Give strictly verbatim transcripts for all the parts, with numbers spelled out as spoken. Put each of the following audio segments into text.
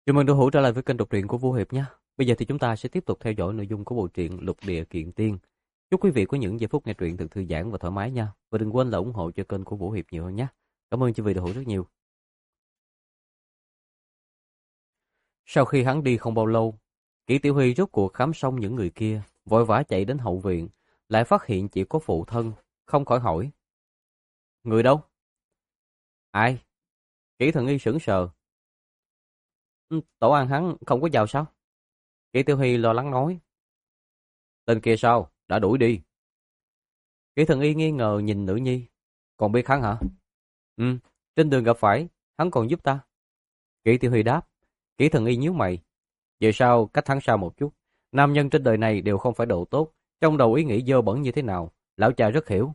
Chào mừng đội hữu trở lại với kênh đọc truyện của Vũ Hiệp nhé. Bây giờ thì chúng ta sẽ tiếp tục theo dõi nội dung của bộ truyện Lục Địa Kiện Tiên. Chúc quý vị có những giây phút nghe truyện thật thư giãn và thoải mái nha. Và đừng quên là ủng hộ cho kênh của Vũ Hiệp nhiều hơn nhé. Cảm ơn chư vị đội hữu rất nhiều. Sau khi hắn đi không bao lâu, Kỷ Tiểu Huy rốt cuộc khám xong những người kia, vội vã chạy đến hậu viện, lại phát hiện chỉ có phụ thân, không khỏi hỏi: người đâu? Ai? Kỷ Thần Y sững sờ. "Ừ, Tổ An hắn không có vào sao?" Kỷ Tiểu Huy lo lắng nói. Tên kia sao? Đã đuổi đi. Kỷ Thần Y nghi ngờ nhìn nữ nhi. Còn biết hắn hả? Ừ, trên đường gặp phải, hắn còn giúp ta. Kỷ Tiểu Huy đáp. Kỷ Thần Y nhíu mày. Vậy sao cách hắn xa một chút? Nam nhân trên đời này đều không phải độ tốt, trong đầu ý nghĩ dơ bẩn như thế nào, lão cha rất hiểu.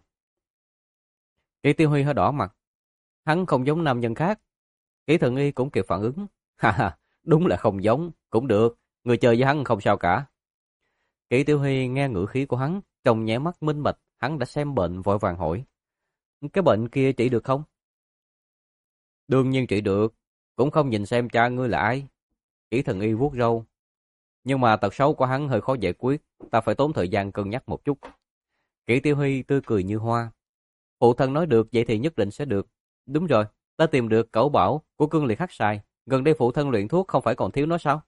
Kỷ Tiểu Huy hơi đỏ mặt. Hắn không giống nam nhân khác. Kỷ Thần Y cũng kịp phản ứng. Ha ha, đúng là không giống, cũng được, người chơi với hắn không sao cả. Kỷ Tiểu Huy nghe ngữ khí của hắn, trong nháy mắt minh bạch, hắn đã xem bệnh vội vàng hỏi. Cái bệnh kia trị được không? Đương nhiên trị được, cũng không nhìn xem cha ngươi là ai. Kỷ Thần Y vuốt râu. Nhưng mà tật xấu của hắn hơi khó giải quyết, ta phải tốn thời gian cân nhắc một chút. Kỷ Tiểu Huy tươi cười như hoa. Phụ thân nói được, vậy thì nhất định sẽ được. Đúng rồi, ta tìm được cẩu bảo của cương liệt hắc xài. Gần đây phụ thân luyện thuốc không phải còn thiếu nó sao?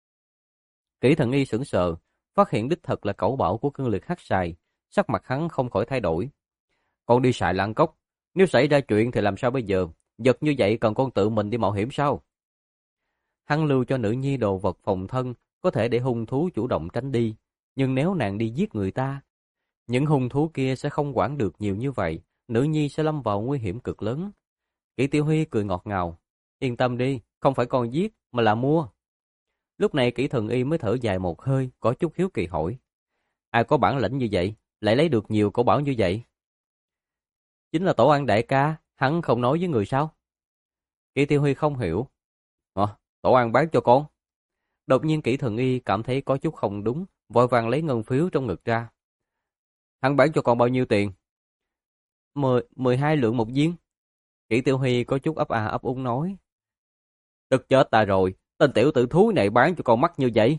Kỷ Thần Y sững sờ, phát hiện đích thật là cẩu bảo của cương liệt hắc xài. Sắc mặt hắn không khỏi thay đổi. Con đi xài lạng cốc, nếu xảy ra chuyện thì làm sao bây giờ? Vật như vậy cần con tự mình đi mạo hiểm sao? Hắn lưu cho nữ nhi đồ vật phòng thân, có thể để hung thú chủ động tránh đi. Nhưng nếu nàng đi giết người ta, những hung thú kia sẽ không quản được nhiều như vậy. Nữ nhi sẽ lâm vào nguy hiểm cực lớn. Kỷ Tiểu Huy cười ngọt ngào. Yên tâm đi, không phải con giết, mà là mua. Lúc này Kỷ Thần Y mới thở dài một hơi, có chút hiếu kỳ hỏi. Ai có bản lĩnh như vậy, lại lấy được nhiều cổ bảo như vậy? Chính là Tổ An đại ca, hắn không nói với người sao? Kỷ Tiểu Huy không hiểu. Ờ, Tổ An bán cho con. Đột nhiên Kỷ Thần Y cảm thấy có chút không đúng, vội vàng lấy ngân phiếu trong ngực ra. Hắn bán cho con bao nhiêu tiền? Mười, mười hai lượng một viên. Kỷ Tiểu Huy có chút ấp à ấp úng nói. Tức chết ta rồi, tên tiểu tử thúi này bán cho con mắc như vậy.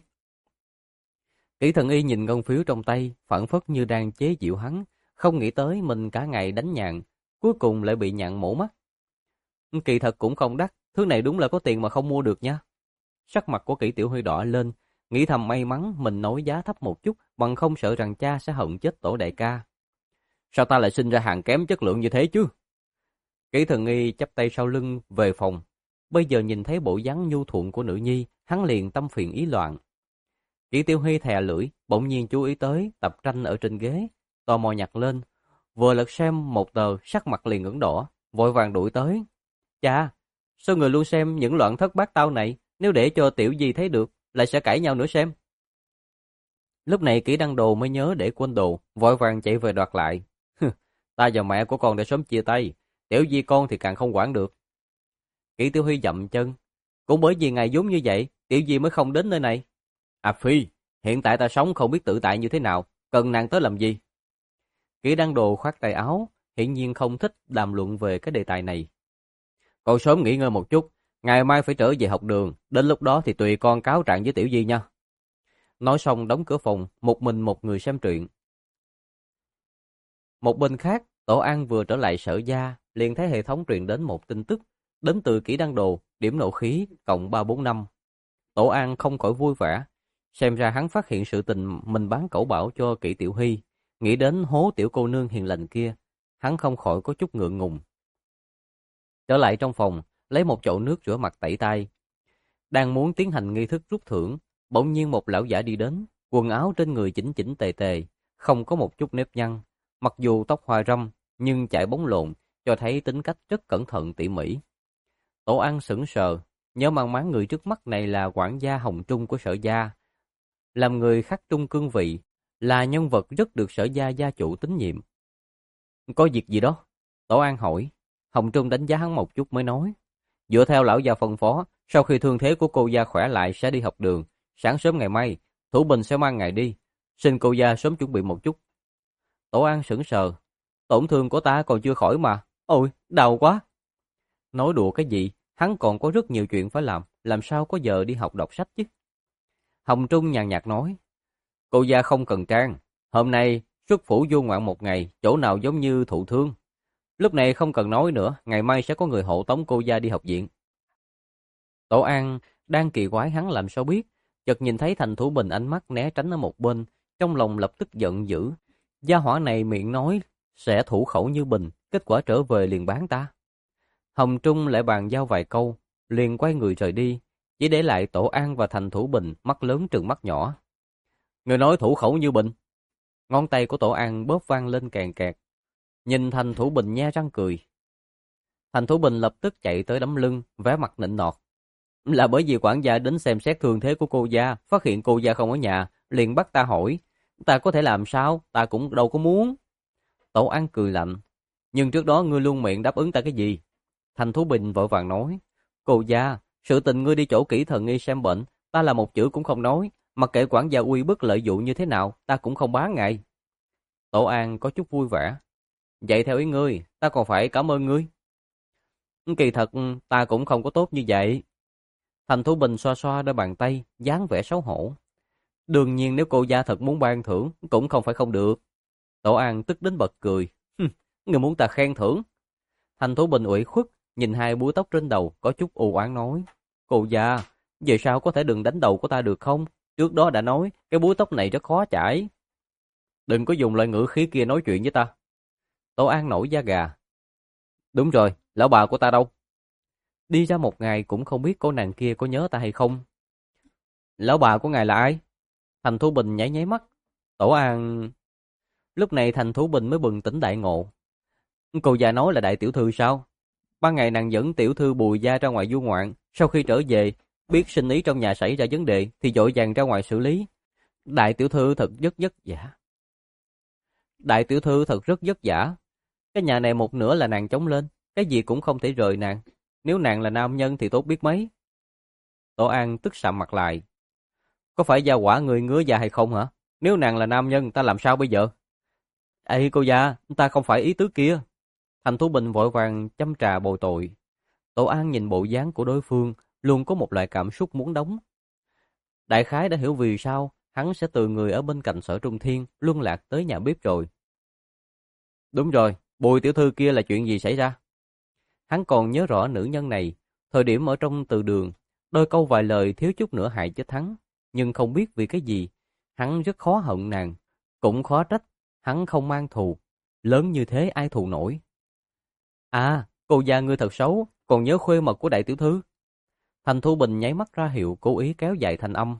Kỷ Thần Y nhìn ngân phiếu trong tay, phảng phất như đang chế giễu hắn, không nghĩ tới mình cả ngày đánh nhạn, cuối cùng lại bị nhạn mổ mắt. Kỳ thật cũng không đắt, thứ này đúng là có tiền mà không mua được nha. Sắc mặt của Kỷ Tiểu Huy đỏ lên, nghĩ thầm may mắn mình nói giá thấp một chút, bằng không sợ rằng cha sẽ hận chết Tổ đại ca. Sao ta lại sinh ra hàng kém chất lượng như thế chứ? Kỷ Thần Y chắp tay sau lưng về phòng. Bây giờ nhìn thấy bộ dáng nhu thuận của nữ nhi, hắn liền tâm phiền ý loạn. Kỷ Tiểu Huy thè lưỡi, bỗng nhiên chú ý tới tập tranh ở trên ghế, tò mò nhặt lên, vừa lật xem một tờ, sắc mặt liền ửng đỏ, vội vàng đuổi tới. Cha, sao người luôn xem những loạn thất bát tao này, nếu để cho tiểu gì thấy được, lại sẽ cãi nhau nữa xem. Lúc này Kỷ Đăng Đồ mới nhớ để quên đồ, vội vàng chạy về đoạt lại. Ta và mẹ của con đã sớm chia tay, tiểu di con thì càng không quản được. Kỷ Tiểu Huy dậm chân. Cũng bởi vì ngài vốn như vậy, tiểu di mới không đến nơi này. À phi, hiện tại ta sống không biết tự tại như thế nào, cần nàng tới làm gì? Kỷ Đăng Đồ khoát tay áo, hiển nhiên không thích đàm luận về cái đề tài này. Con sớm nghỉ ngơi một chút, ngày mai phải trở về học đường, đến lúc đó thì tùy con cáo trạng với tiểu di nha. Nói xong đóng cửa phòng, một mình một người xem truyện. Một bên khác, Tổ An vừa trở lại Sở Gia, liền thấy hệ thống truyền đến một tin tức, đến từ Kỷ Đăng Đồ, điểm nộ khí cộng ba bốn năm. Tổ An không khỏi vui vẻ, xem ra hắn phát hiện sự tình mình bán cẩu bảo cho Kỷ Tiểu Hy, nghĩ đến hố tiểu cô nương hiền lành kia, hắn không khỏi có chút ngượng ngùng. Trở lại trong phòng, lấy một chậu nước rửa mặt tẩy tay. Đang muốn tiến hành nghi thức rút thưởng, bỗng nhiên một lão giả đi đến, quần áo trên người chỉnh chỉnh tề tề, không có một chút nếp nhăn, mặc dù tóc hoa râm nhưng chải bóng lộn, cho thấy tính cách rất cẩn thận tỉ mỉ. Tổ An sững sờ, nhớ mang máng người trước mắt này là quản gia Hồng Trung của Sở Gia, làm người khắc trung cương vị, là nhân vật rất được Sở Gia gia chủ tín nhiệm. Có việc gì đó? Tổ An hỏi. Hồng Trung đánh giá hắn một chút mới nói. Dựa theo lão gia phân phó, sau khi thương thế của cô gia khỏe lại sẽ đi học đường, sáng sớm ngày mai, Thủ Bình sẽ mang ngài đi, xin cô gia sớm chuẩn bị một chút. Tổ An sững sờ. Tổn thương của ta còn chưa khỏi mà. Ôi, đau quá. Nói đùa cái gì, hắn còn có rất nhiều chuyện phải làm, làm sao có giờ đi học đọc sách chứ. Hồng Trung nhàn nhạt nói, cô gia không cần trang, hôm nay xuất phủ du ngoạn một ngày, chỗ nào giống như thụ thương. Lúc này không cần nói nữa, ngày mai sẽ có người hộ tống cô gia đi học viện. Tổ An đang kỳ quái hắn làm sao biết, chợt nhìn thấy Thành Thủ Bình ánh mắt né tránh ở một bên, trong lòng lập tức giận dữ. Gia hỏa này miệng nói sẽ thủ khẩu như bình, kết quả trở về liền bán ta. Hồng Trung lại bàn giao vài câu, liền quay người rời đi, chỉ để lại Tổ An và Thành Thủ Bình mắt lớn trừng mắt nhỏ. Người nói thủ khẩu như bình. Ngón tay của Tổ An bóp vang lên kèn kẹt. Nhìn Thành Thủ Bình nhe răng cười. Thành Thủ Bình lập tức chạy tới đấm lưng, vẻ mặt nịnh nọt. Là bởi vì quản gia đến xem xét thương thế của cô gia, phát hiện cô gia không ở nhà, liền bắt ta hỏi. Ta có thể làm sao, ta cũng đâu có muốn. Tổ An cười lạnh. Nhưng trước đó ngươi luôn miệng đáp ứng ta cái gì? Thành Thủ Bình vội vàng nói. Cô gia, sự tình ngươi đi chỗ kỹ thần y xem bệnh, ta là một chữ cũng không nói. Mặc kệ quản gia uy bức lợi dụng như thế nào, ta cũng không bán ngài. Tổ An có chút vui vẻ. Vậy theo ý ngươi, ta còn phải cảm ơn ngươi. Kỳ thật, ta cũng không có tốt như vậy. Thành Thủ Bình xoa xoa đôi bàn tay, dáng vẻ xấu hổ. Đương nhiên nếu cô gia thật muốn ban thưởng, cũng không phải không được. Tổ An tức đến bật cười. Ngươi muốn ta khen thưởng? Thành Thủ Bình ủy khuất, nhìn hai búi tóc trên đầu, có chút u oán nói. Cô gia, về sau có thể đừng đánh đầu của ta được không? Trước đó đã nói, cái búi tóc này rất khó chải. Đừng có dùng loại ngữ khí kia nói chuyện với ta. Tổ An nổi da gà. Đúng rồi, lão bà của ta đâu? Đi ra một ngày cũng không biết cô nàng kia có nhớ ta hay không. Lão bà của ngài là ai? Thành Thủ Bình nháy nháy mắt. Tổ An... Lúc này Thành Thủ Bình mới bừng tỉnh đại ngộ. Cô già nói là đại tiểu thư sao? Ban ngày nàng dẫn tiểu thư Bùi gia ra ngoài du ngoạn, sau khi trở về, biết sinh ý trong nhà xảy ra vấn đề thì vội vàng ra ngoài xử lý. Đại tiểu thư thật rất vất vả. Đại tiểu thư thật rất vất vả. Cái nhà này một nửa là nàng chống lên, cái gì cũng không thể rời nàng. Nếu nàng là nam nhân thì tốt biết mấy. Tổ An tức sạm mặt lại. Có phải gia quả người ngứa da hay không hả? Nếu nàng là nam nhân ta làm sao bây giờ? Ê cô gia, ta không phải ý tứ kia. Thành Thủ Bình vội vàng châm trà bồi tội. Tổ An nhìn bộ dáng của đối phương, luôn có một loại cảm xúc muốn đóng. Đại khái đã hiểu vì sao hắn sẽ từ người ở bên cạnh Sở Trung Thiên luân lạc tới nhà bếp rồi. Đúng rồi, Bùi tiểu thư kia là chuyện gì xảy ra? Hắn còn nhớ rõ nữ nhân này, thời điểm ở trong từ đường, đôi câu vài lời thiếu chút nữa hại chết hắn, nhưng không biết vì cái gì, hắn rất khó hận nàng, cũng khó trách, hắn không mang thù, lớn như thế ai thù nổi. À, cô gia ngươi thật xấu, còn nhớ khuê mật của đại tiểu thư. Thành Thu Bình nháy mắt ra hiệu cố ý kéo dài thanh âm.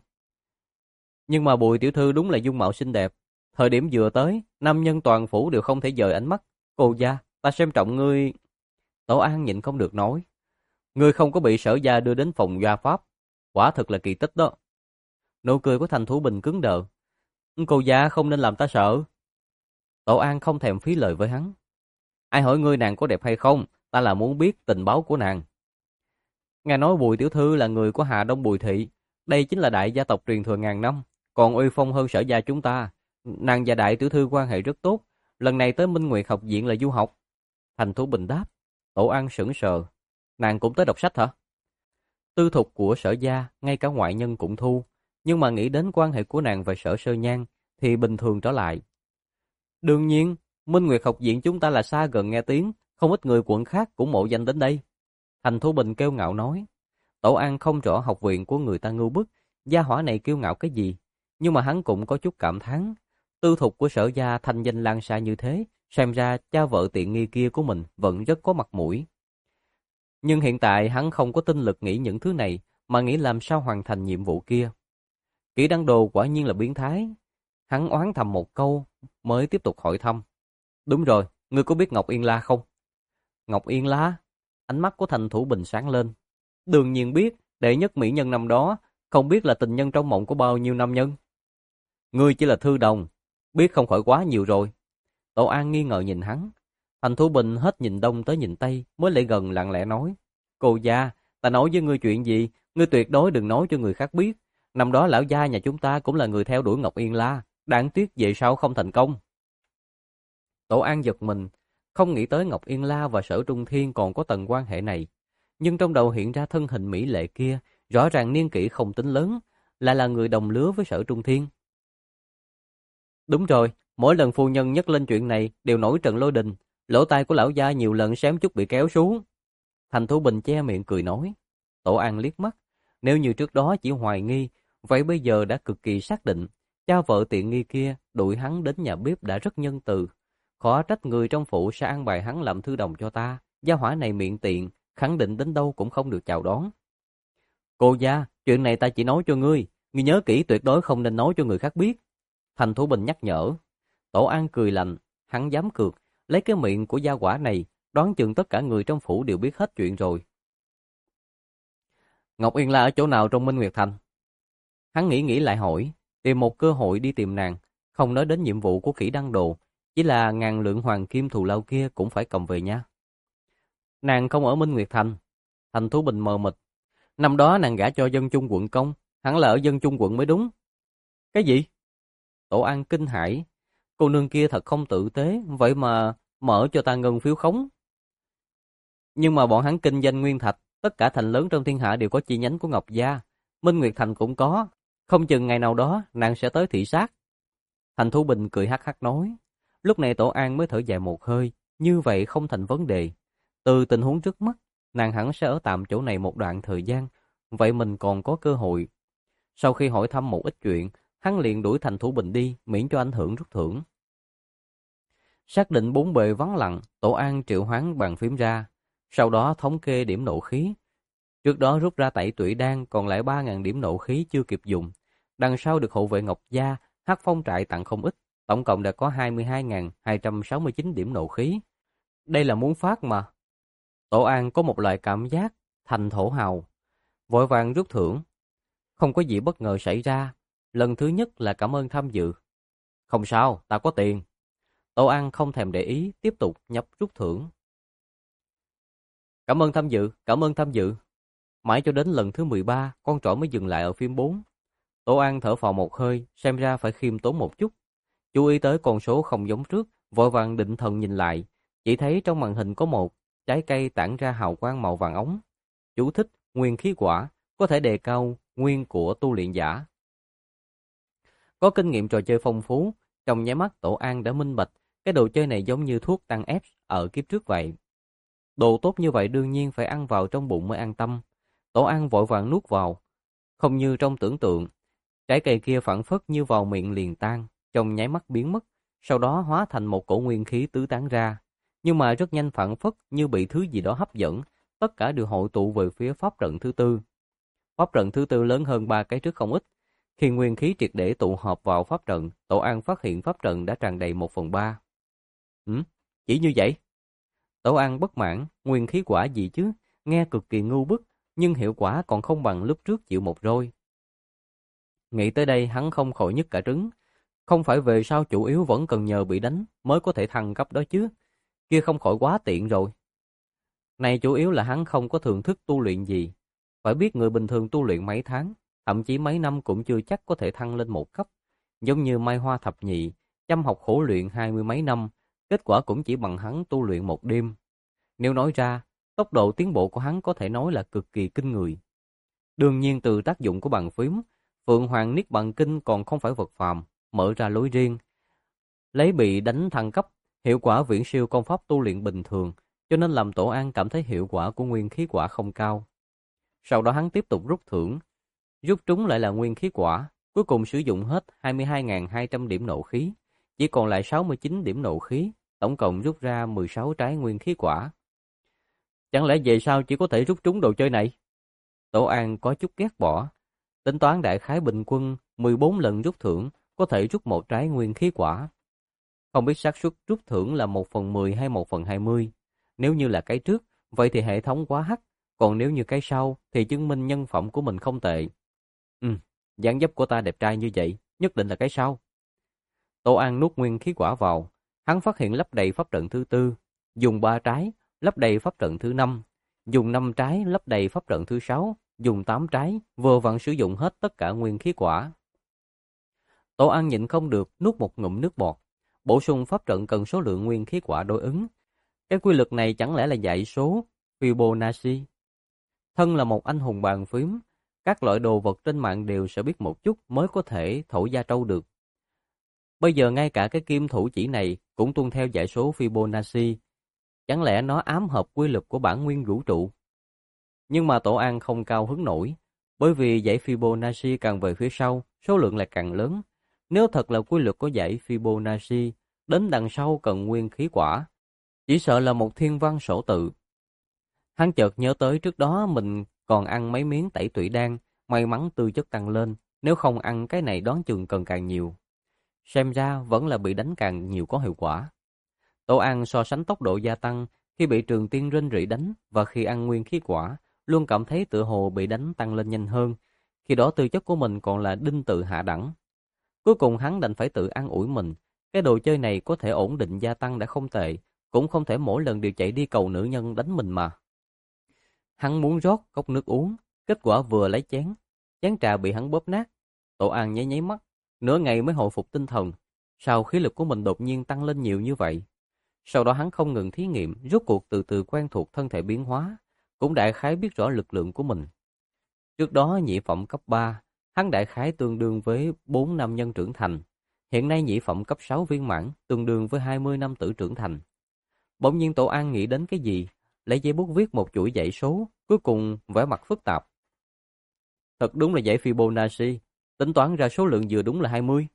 Nhưng mà Bùi tiểu thư đúng là dung mạo xinh đẹp, thời điểm vừa tới, nam nhân toàn phủ đều không thể dời ánh mắt. Cô gia, ta xem trọng ngươi. Tổ An nhịn không được nói. Ngươi không có bị Sở gia đưa đến phòng gia pháp, quả thực là kỳ tích đó. Nụ cười của Thành Thủ Bình cứng đờ. Cô gia không nên làm ta sợ. Tổ An không thèm phí lời với hắn. Ai hỏi ngươi nàng có đẹp hay không, ta là muốn biết tình báo của nàng. Nghe nói Bùi tiểu thư là người của Hà Đông Bùi thị, đây chính là đại gia tộc truyền thừa ngàn năm, còn uy phong hơn Sở gia chúng ta. Nàng và đại tiểu thư quan hệ rất tốt, lần này tới Minh Nguyệt học viện là du học. Thành Thủ Bình đáp. Tổ An sững sờ. Nàng cũng tới đọc sách hả? Tư thục của Sở gia, ngay cả ngoại nhân cũng thu, nhưng mà nghĩ đến quan hệ của nàng và Sở Sơ Nhan thì bình thường trở lại. Đương nhiên, Minh Nguyệt học viện chúng ta là xa gần nghe tiếng, không ít người quận khác cũng mộ danh đến đây. Thành Thủ Bình kiêu ngạo nói. Tổ An không rõ học viện của người ta ngưu bức, gia hỏa này kiêu ngạo cái gì, nhưng mà hắn cũng có chút cảm thán. Tư thục của Sở gia thanh danh lan xa như thế, xem ra cha vợ tiện nghi kia của mình vẫn rất có mặt mũi. Nhưng hiện tại hắn không có tinh lực nghĩ những thứ này, mà nghĩ làm sao hoàn thành nhiệm vụ kia. Kỹ Đăng Đồ quả nhiên là biến thái. Hắn oán thầm một câu, mới tiếp tục hỏi thăm. Đúng rồi, ngươi có biết Ngọc Yên La không? Ngọc Yên La? Ánh mắt của Thành Thủ Bình sáng lên. Đương nhiên biết, đệ nhất mỹ nhân năm đó, không biết là tình nhân trong mộng của bao nhiêu nam nhân. Ngươi chỉ là thư đồng, biết không khỏi quá nhiều rồi. Tổ An nghi ngờ nhìn hắn. Thành Thủ Bình hết nhìn đông tới nhìn tây, mới lại gần lặng lẽ nói. Cô gia, ta nói với ngươi chuyện gì, ngươi tuyệt đối đừng nói cho người khác biết. Năm đó lão gia nhà chúng ta cũng là người theo đuổi Ngọc Yên La, đáng tiếc về sau không thành công. Tổ An giật mình, không nghĩ tới Ngọc Yên La và Sở Trung Thiên còn có tầng quan hệ này. nhưng trong đầu hiện ra thân hình mỹ lệ kia, rõ ràng niên kỷ không tính lớn, lại là người đồng lứa với Sở Trung Thiên. Đúng rồi, mỗi lần phu nhân nhắc lên chuyện này đều nổi trận lôi đình, lỗ tai của lão gia nhiều lần xém chút bị kéo xuống. Thành Thủ Bình che miệng cười nói. Tổ An liếc mắt, nếu như trước đó chỉ hoài nghi, vậy bây giờ đã cực kỳ xác định, cha vợ tiện nghi kia đuổi hắn đến nhà bếp đã rất nhân từ. Khó trách người trong phủ sẽ ăn bài hắn làm thư đồng cho ta, gia hỏa này miệng tiện, khẳng định đến đâu cũng không được chào đón. Cô gia, chuyện này ta chỉ nói cho ngươi, ngươi nhớ kỹ tuyệt đối không nên nói cho người khác biết. Thành Thủ Bình nhắc nhở. Tổ An cười lạnh, hắn dám cược, lấy cái miệng của gia quả này, đoán chừng tất cả người trong phủ đều biết hết chuyện rồi. Ngọc Yên La ở chỗ nào trong Minh Nguyệt Thành? Hắn nghĩ nghĩ lại hỏi, tìm một cơ hội đi tìm nàng, không nói đến nhiệm vụ của Kỷ Đăng Đồ, chỉ là ngàn lượng hoàng kim thù lao kia cũng phải cầm về nha. Nàng không ở Minh Nguyệt Thành. Thành Thủ Bình mờ mịt. Năm đó nàng gả cho dân chung quận công, hẳn là ở dân chung quận mới đúng. Cái gì? Tổ An kinh hãi. Cô nương kia thật không tử tế, vậy mà mở cho ta ngân phiếu khống. Nhưng mà bọn hắn kinh doanh nguyên thạch, tất cả thành lớn trong thiên hạ đều có chi nhánh của Ngọc Gia. Minh Nguyệt Thành cũng có, không chừng ngày nào đó nàng sẽ tới thị sát. Thành Thủ Bình cười hắc hắc nói. Lúc này Tổ An mới thở dài một hơi, như vậy không thành vấn đề. Từ tình huống trước mắt, nàng hẳn sẽ ở tạm chỗ này một đoạn thời gian, vậy mình còn có cơ hội. Sau khi hỏi thăm một ít chuyện, hắn liền đuổi Thành Thủ Bình đi, miễn cho ảnh hưởng rút thưởng. Xác định bốn bề vắng lặng, Tổ An triệu hoán bàn phím ra, sau đó thống kê điểm nộ khí. Trước đó rút ra tẩy tủy đan còn lại ba nghìn điểm nộ khí chưa kịp dùng. Đằng sau được hộ vệ Ngọc Gia, Hắc Phong trại tặng không ít, tổng cộng đã có hai mươi hai nghìn hai trăm sáu mươi chín điểm nộ khí. Đây là muốn phát mà. Tổ An có một loại cảm giác thành thổ hào, vội vàng rút thưởng. Không có gì bất ngờ xảy ra. Lần thứ nhất là cảm ơn tham dự. Không sao, ta có tiền. Tổ An không thèm để ý, tiếp tục nhấp rút thưởng. Cảm ơn tham dự, cảm ơn tham dự. Mãi cho đến lần thứ mười ba, con trỏ mới dừng lại ở phím bốn. Tổ An thở phào một hơi, xem ra phải khiêm tốn một chút. Chú ý tới con số không giống trước, vội vàng định thần nhìn lại, chỉ thấy trong màn hình có một trái cây tản ra hào quang màu vàng ống. Chú thích, nguyên khí quả, có thể đề cao nguyên của tu luyện giả. Có kinh nghiệm trò chơi phong phú, trong nháy mắt Tổ An đã minh bạch, cái đồ chơi này giống như thuốc tăng ép ở kiếp trước vậy. Đồ tốt như vậy đương nhiên phải ăn vào trong bụng mới an tâm. Tổ An vội vàng nuốt vào, không như trong tưởng tượng. Trái cây kia phảng phất như vào miệng liền tan, trong nháy mắt biến mất, sau đó hóa thành một cổ nguyên khí tứ tán ra. Nhưng mà rất nhanh phảng phất như bị thứ gì đó hấp dẫn, tất cả đều hội tụ về phía pháp trận thứ tư. Pháp trận thứ tư lớn hơn ba cái trước không ít. Khi nguyên khí triệt để tụ họp vào pháp trận, Tổ An phát hiện pháp trận đã tràn đầy một phần ba. Ừ, chỉ như vậy? Tổ An bất mãn, nguyên khí quả gì chứ, nghe cực kỳ ngu bức, nhưng hiệu quả còn không bằng lúc trước chịu một roi. Nghĩ tới đây hắn không khỏi nhức cả trứng. Không phải về sau chủ yếu vẫn cần nhờ bị đánh mới có thể thăng cấp đó chứ, kia không khỏi quá tiện rồi. Này chủ yếu là hắn không có thường thức tu luyện gì. Phải biết người bình thường tu luyện mấy tháng, thậm chí mấy năm cũng chưa chắc có thể thăng lên một cấp. Giống như Mai Hoa thập nhị, chăm học khổ luyện hai mươi mấy năm, kết quả cũng chỉ bằng hắn tu luyện một đêm. Nếu nói ra, tốc độ tiến bộ của hắn có thể nói là cực kỳ kinh người. Đương nhiên từ tác dụng của bàn phím, Phượng Hoàng Niết Bàn Kinh còn không phải vật phàm, mở ra lối riêng. Lấy bị đánh thăng cấp, hiệu quả viễn siêu công pháp tu luyện bình thường, cho nên làm Tổ An cảm thấy hiệu quả của nguyên khí quả không cao. Sau đó hắn tiếp tục rút thưởng, rút trúng lại là nguyên khí quả, cuối cùng sử dụng hết hai mươi hai nghìn hai trăm điểm nộ khí, chỉ còn lại sáu mươi chín điểm nộ khí, tổng cộng rút ra mười sáu trái nguyên khí quả. Chẳng lẽ về sau chỉ có thể rút trúng đồ chơi này? Tổ An có chút ghét bỏ, tính toán đại khái bình quân mười bốn lần rút thưởng có thể rút một trái nguyên khí quả. Không biết xác suất rút thưởng là một phần mười hay một phần hai mươi. Nếu như là cái trước, vậy thì hệ thống quá hắc, còn nếu như cái sau thì chứng minh nhân phẩm của mình không tệ. Ừ, dáng dấp của ta đẹp trai như vậy, nhất định là cái sau. Tổ An nuốt nguyên khí quả vào, hắn phát hiện lấp đầy pháp trận thứ tư, dùng ba trái, lấp đầy pháp trận thứ năm, dùng năm trái lấp đầy pháp trận thứ sáu, dùng tám trái, vừa vặn sử dụng hết tất cả nguyên khí quả. Tổ An nhịn không được, nuốt một ngụm nước bọt. Bổ sung pháp trận cần số lượng nguyên khí quả đối ứng. Cái quy luật này chẳng lẽ là dạy số Fibonacci? Thân là một anh hùng bàn phím, các loại đồ vật trên mạng đều sẽ biết một chút mới có thể thổi da trâu được. Bây giờ ngay cả cái kim thủ chỉ này cũng tuân theo dãy số Fibonacci. Chẳng lẽ nó ám hợp quy luật của bản nguyên vũ trụ? Nhưng mà Tổ An không cao hứng nổi, bởi vì dãy Fibonacci càng về phía sau, số lượng lại càng lớn. Nếu thật là quy luật của dãy Fibonacci, đến đằng sau cần nguyên khí quả, chỉ sợ là một thiên văn sổ tự. Hắn chợt nhớ tới trước đó mình còn ăn mấy miếng tẩy tủy đan, may mắn tư chất tăng lên, nếu không ăn cái này đoán chừng cần càng nhiều. Xem ra vẫn là bị đánh càng nhiều có hiệu quả. Tổ An so sánh tốc độ gia tăng khi bị Trường Tiên rên rỉ đánh và khi ăn nguyên khí quả, luôn cảm thấy tựa hồ bị đánh tăng lên nhanh hơn. Khi đó tư chất của mình còn là đinh tự hạ đẳng. Cuối cùng hắn đành phải tự an ủi mình. Cái đồ chơi này có thể ổn định gia tăng đã không tệ, cũng không thể mỗi lần đều chạy đi cầu nữ nhân đánh mình mà. Hắn muốn rót cốc nước uống, kết quả vừa lấy chén, chén trà bị hắn bóp nát. Tổ An nháy nháy mắt, nửa ngày mới hồi phục tinh thần. Sao khí lực của mình đột nhiên tăng lên nhiều như vậy? Sau đó hắn không ngừng thí nghiệm, rốt cuộc từ từ quen thuộc thân thể biến hóa, cũng đại khái biết rõ lực lượng của mình. Trước đó nhị phẩm cấp ba, hắn đại khái tương đương với bốn năm nhân trưởng thành. Hiện nay nhị phẩm cấp sáu viên mãn, tương đương với hai mươi năm tử trưởng thành. Bỗng nhiên Tổ An nghĩ đến cái gì, lấy giấy bút viết một chuỗi dãy số, cuối cùng vẻ mặt phức tạp. Thật đúng là dãy Fibonacci, tính toán ra số lượng vừa đúng là hai mươi.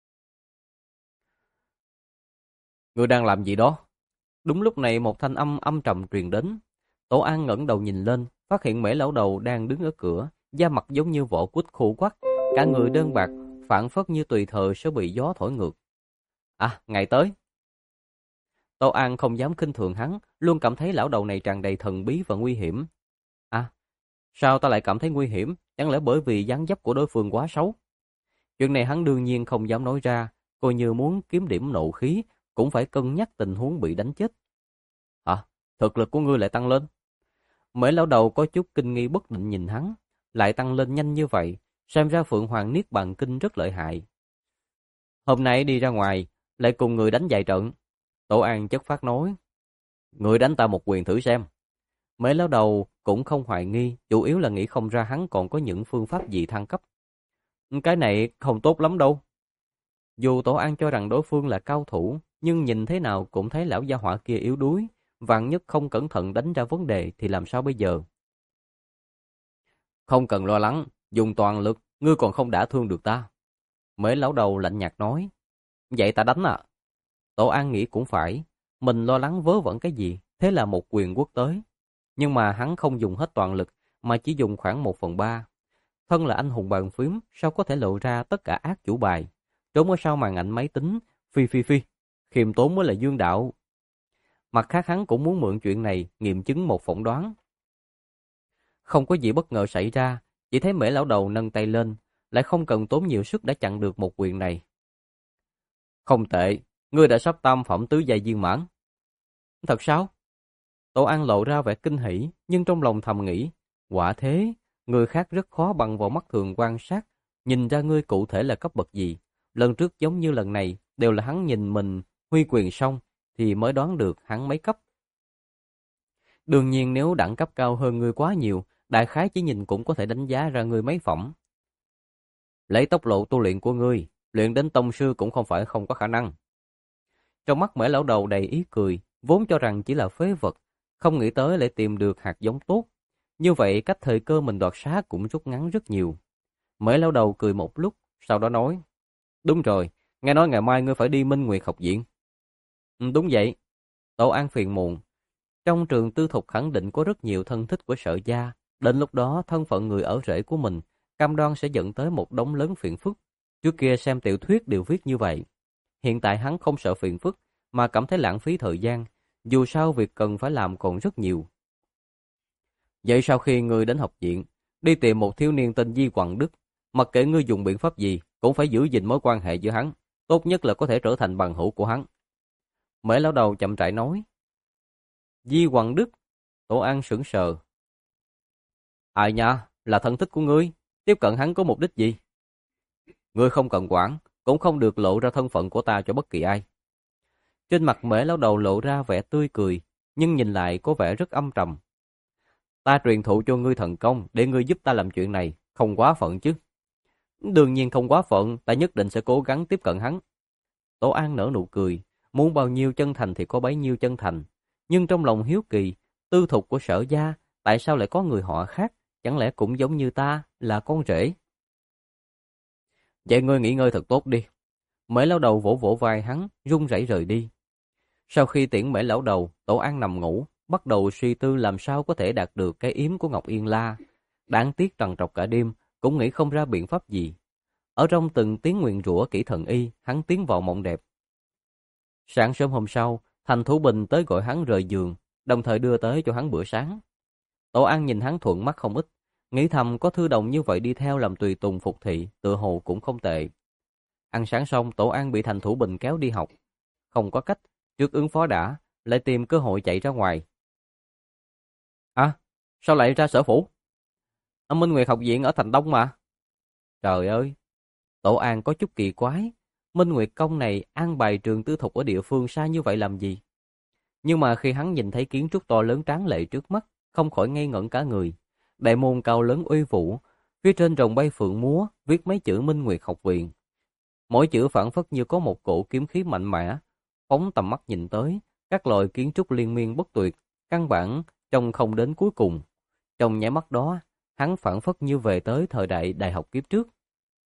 Ngươi đang làm gì đó? Đúng lúc này một thanh âm âm trầm truyền đến. Tổ An ngẩng đầu nhìn lên, phát hiện Mễ lão đầu đang đứng ở cửa, da mặt giống như vỏ quýt khô quắt, cả người đơn bạc, phảng phất như tùy thời sẽ bị gió thổi ngược. À, ngày tới. Tổ An không dám khinh thường hắn, luôn cảm thấy lão đầu này tràn đầy thần bí và nguy hiểm. À, sao ta lại cảm thấy nguy hiểm? Chẳng lẽ bởi vì dáng dấp của đối phương quá xấu? Chuyện này hắn đương nhiên không dám nói ra, coi như muốn kiếm điểm nộ khí, cũng phải cân nhắc tình huống bị đánh chết. Hả? Thực lực của ngươi lại tăng lên? Mễ lão đầu có chút kinh nghi bất định nhìn hắn, lại tăng lên nhanh như vậy, xem ra Phượng Hoàng Niết Bàn Kinh rất lợi hại. Hôm nay đi ra ngoài, lại cùng người đánh vài trận. Tổ An chất phát nói, người đánh ta một quyền thử xem. Mễ lão đầu cũng không hoài nghi, chủ yếu là nghĩ không ra hắn còn có những phương pháp gì thăng cấp. Cái này không tốt lắm đâu. Dù Tổ An cho rằng đối phương là cao thủ, nhưng nhìn thế nào cũng thấy lão gia hỏa kia yếu đuối, vạn nhất không cẩn thận đánh ra vấn đề thì làm sao bây giờ? Không cần lo lắng, dùng toàn lực, ngươi còn không đả thương được ta. Mễ lão đầu lạnh nhạt nói, vậy ta đánh à? Tổ An nghĩ cũng phải, mình lo lắng vớ vẩn cái gì, thế là một quyền quất tới. Nhưng mà hắn không dùng hết toàn lực, mà chỉ dùng khoảng một phần ba. Thân là anh hùng bàn phím, sao có thể lộ ra tất cả ác chủ bài? Trốn ở sau màn ảnh máy tính, phi phi phi, khiêm tốn mới là dương đạo. Mặt khác hắn cũng muốn mượn chuyện này nghiệm chứng một phỏng đoán. Không có gì bất ngờ xảy ra, chỉ thấy Mễ lão đầu nâng tay lên, lại không cần tốn nhiều sức đã chặn được một quyền này. Không tệ, ngươi đã sắp tam phẩm tứ giai viên mãn. Thật sao? Tổ An lộ ra vẻ kinh hỉ, nhưng trong lòng thầm nghĩ, quả thế, người khác rất khó bằng vào mắt thường quan sát, nhìn ra ngươi cụ thể là cấp bậc gì. Lần trước giống như lần này, đều là hắn nhìn mình huy quyền xong, thì mới đoán được hắn mấy cấp. Đương nhiên nếu đẳng cấp cao hơn ngươi quá nhiều, đại khái chỉ nhìn cũng có thể đánh giá ra ngươi mấy phẩm. Lấy tốc độ tu luyện của ngươi, luyện đến tông sư cũng không phải không có khả năng. Trong mắt Mễ lão đầu đầy ý cười, vốn cho rằng chỉ là phế vật, không nghĩ tới lại tìm được hạt giống tốt. Như vậy cách thời cơ mình đoạt xá cũng rút ngắn rất nhiều. Mễ lão đầu cười một lúc, sau đó nói, đúng rồi, nghe nói ngày mai ngươi phải đi Minh Nguyệt học viện. Ừ, đúng vậy. Tổ An phiền muộn. Trong trường tư thục khẳng định có rất nhiều thân thích của Sở gia, đến lúc đó thân phận người ở rể của mình, cam đoan sẽ dẫn tới một đống lớn phiền phức. Trước kia xem tiểu thuyết đều viết như vậy. Hiện tại hắn không sợ phiền phức, mà cảm thấy lãng phí thời gian, dù sao việc cần phải làm còn rất nhiều. Vậy sau khi ngươi đến học viện, đi tìm một thiếu niên tên Di Quảng Đức, mặc kệ ngươi dùng biện pháp gì, cũng phải giữ gìn mối quan hệ giữa hắn, tốt nhất là có thể trở thành bằng hữu của hắn. Mễ lão đầu chậm rãi nói. Di Quảng Đức? Tổ An sững sờ. Ai nha, là thân thích của ngươi, tiếp cận hắn có mục đích gì? Ngươi không cần quản, cũng không được lộ ra thân phận của ta cho bất kỳ ai. Trên mặt Mễ lão đầu lộ ra vẻ tươi cười, nhưng nhìn lại có vẻ rất âm trầm. Ta truyền thụ cho ngươi thần công để ngươi giúp ta làm chuyện này, không quá phận chứ? Đương nhiên không quá phận, ta nhất định sẽ cố gắng tiếp cận hắn. Tổ An nở nụ cười, muốn bao nhiêu chân thành thì có bấy nhiêu chân thành. Nhưng trong lòng hiếu kỳ, tư thục của Sở gia, tại sao lại có người họ khác, chẳng lẽ cũng giống như ta, là con rể? Vậy ngươi nghỉ ngơi thật tốt đi. Mễ lão đầu vỗ vỗ vai hắn, run rẩy rời đi. Sau khi tiễn Mễ lão đầu, Tổ An nằm ngủ, bắt đầu suy tư làm sao có thể đạt được cái yếm của Ngọc Yên La. Đáng tiếc trằn trọc cả đêm, cũng nghĩ không ra biện pháp gì. Ở trong từng tiếng nguyền rủa kỹ thần y, hắn tiến vào mộng đẹp. Sáng sớm hôm sau, Thành Thủ Bình tới gọi hắn rời giường, đồng thời đưa tới cho hắn bữa sáng. Tổ An nhìn hắn thuận mắt không ít, nghĩ thầm có thư đồng như vậy đi theo làm tùy tùng phục thị, tựa hồ cũng không tệ. Ăn sáng xong, Tổ An bị Thành Thủ Bình kéo đi học. Không có cách, trước ứng phó đã, lại tìm cơ hội chạy ra ngoài. À, sao lại ra sở phủ? Ở Minh Nguyệt học viện ở thành Đông mà. Trời ơi, Tổ An có chút kỳ quái, Minh Nguyệt công này an bài trường tư thục ở địa phương xa như vậy làm gì? Nhưng mà khi hắn nhìn thấy kiến trúc to lớn tráng lệ trước mắt, không khỏi ngây ngẩn cả người. Đại môn cao lớn uy vũ, phía trên rồng bay phượng múa, viết mấy chữ Minh Nguyệt học viện. Mỗi chữ phảng phất như có một cổ kiếm khí mạnh mẽ, phóng tầm mắt nhìn tới, các loại kiến trúc liên miên bất tuyệt, căn bản trông không đến cuối cùng. Trong nháy mắt đó, hắn phảng phất như về tới thời đại đại học kiếp trước.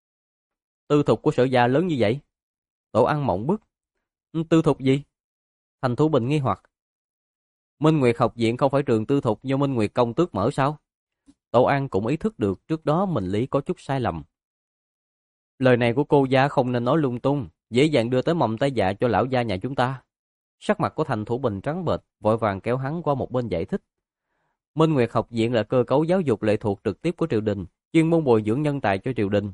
Tư thục của Sở gia lớn như vậy? Tổ An mộng bức. Tư thục gì? Thành Thủ Bình nghi hoặc. Minh Nguyệt học viện không phải trường tư thục do Minh Nguyệt công tước mở sao? Tổ An cũng ý thức được trước đó mình lý có chút sai lầm. Lời này của cô gia không nên nói lung tung, dễ dàng đưa tới mầm tai dạ cho lão gia nhà chúng ta. Sắc mặt của Thành Thủ Bình trắng bệch, vội vàng kéo hắn qua một bên giải thích. Minh Nguyệt học viện là cơ cấu giáo dục lệ thuộc trực tiếp của triều đình, chuyên môn bồi dưỡng nhân tài cho triều đình.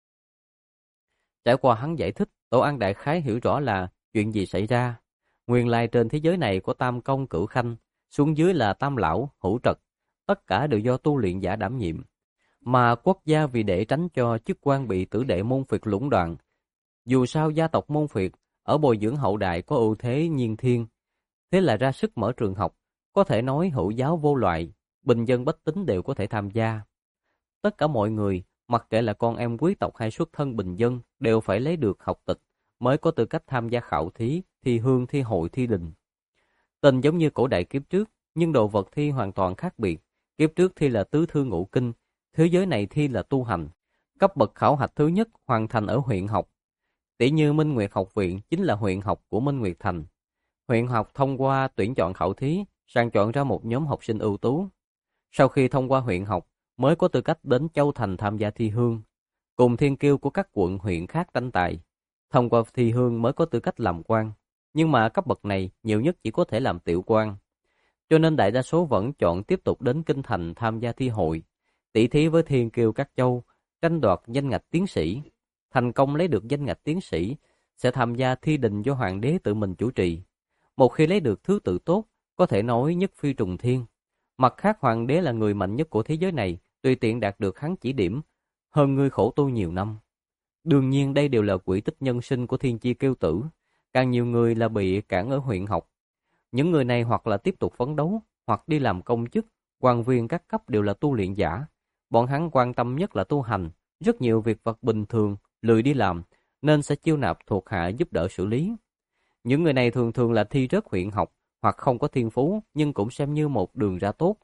Trải qua hắn giải thích, Tổ An đại khái hiểu rõ là chuyện gì xảy ra. Nguyên lai trên thế giới này có tam công cửu khanh, xuống dưới là tam lão, hữu trật, tất cả đều do tu luyện giả đảm nhiệm. Mà quốc gia vì để tránh cho chức quan bị tử đệ môn phiệt lũng đoạn, dù sao gia tộc môn phiệt ở bồi dưỡng hậu đại có ưu thế nhiên thiên, thế là ra sức mở trường học, có thể nói hữu giáo vô loại, bình dân bách tính đều có thể tham gia. Tất cả mọi người, mặc kệ là con em quý tộc hay xuất thân bình dân, đều phải lấy được học tịch mới có tư cách tham gia khảo thí, thi hương, thi hội, thi đình. Tình giống như cổ đại kiếp trước, nhưng đồ vật thi hoàn toàn khác biệt. Kiếp trước thi là tứ thư ngũ kinh, thế giới này thi là tu hành. Cấp bậc khảo hạch thứ nhất hoàn thành ở huyện học. Tỷ như Minh Nguyệt học viện chính là huyện học của Minh Nguyệt thành. Huyện học thông qua tuyển chọn khảo thí, sàng chọn ra một nhóm học sinh ưu tú. Sau khi thông qua huyện học, mới có tư cách đến Châu Thành tham gia thi hương, cùng thiên kiêu của các quận huyện khác tranh tài. Thông qua thi hương mới có tư cách làm quan, nhưng mà cấp bậc này nhiều nhất chỉ có thể làm tiểu quan. Cho nên đại đa số vẫn chọn tiếp tục đến Kinh Thành tham gia thi hội, tỷ thí với thiên kiêu các châu, tranh đoạt danh ngạch tiến sĩ. Thành công lấy được danh ngạch tiến sĩ, sẽ tham gia thi đình do hoàng đế tự mình chủ trì. Một khi lấy được thứ tự tốt, có thể nói nhất phi trùng thiên. Mặt khác hoàng đế là người mạnh nhất của thế giới này, tùy tiện đạt được hắn chỉ điểm, hơn ngươi khổ tu nhiều năm. Đương nhiên đây đều là quỹ tích nhân sinh của thiên chi kiêu tử, càng nhiều người là bị cản ở huyện học. Những người này hoặc là tiếp tục phấn đấu, hoặc đi làm công chức, quan viên các cấp đều là tu luyện giả. Bọn hắn quan tâm nhất là tu hành, rất nhiều việc vật bình thường, lười đi làm, nên sẽ chiêu nạp thuộc hạ giúp đỡ xử lý. Những người này thường thường là thi rớt huyện học, hoặc không có thiên phú, nhưng cũng xem như một đường ra tốt.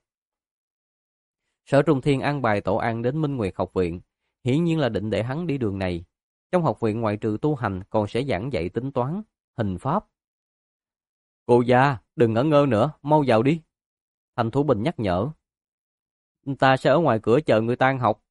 Sở Trung Thiên an bài Tổ An đến Minh Nguyệt học viện, hiển nhiên là định để hắn đi đường này. Trong học viện ngoại trừ tu hành còn sẽ giảng dạy tính toán, hình pháp. Cô gia, đừng ngẩn ngơ nữa, mau vào đi. Thành Thủ Bình nhắc nhở. Ta sẽ ở ngoài cửa chờ người ta ăn học.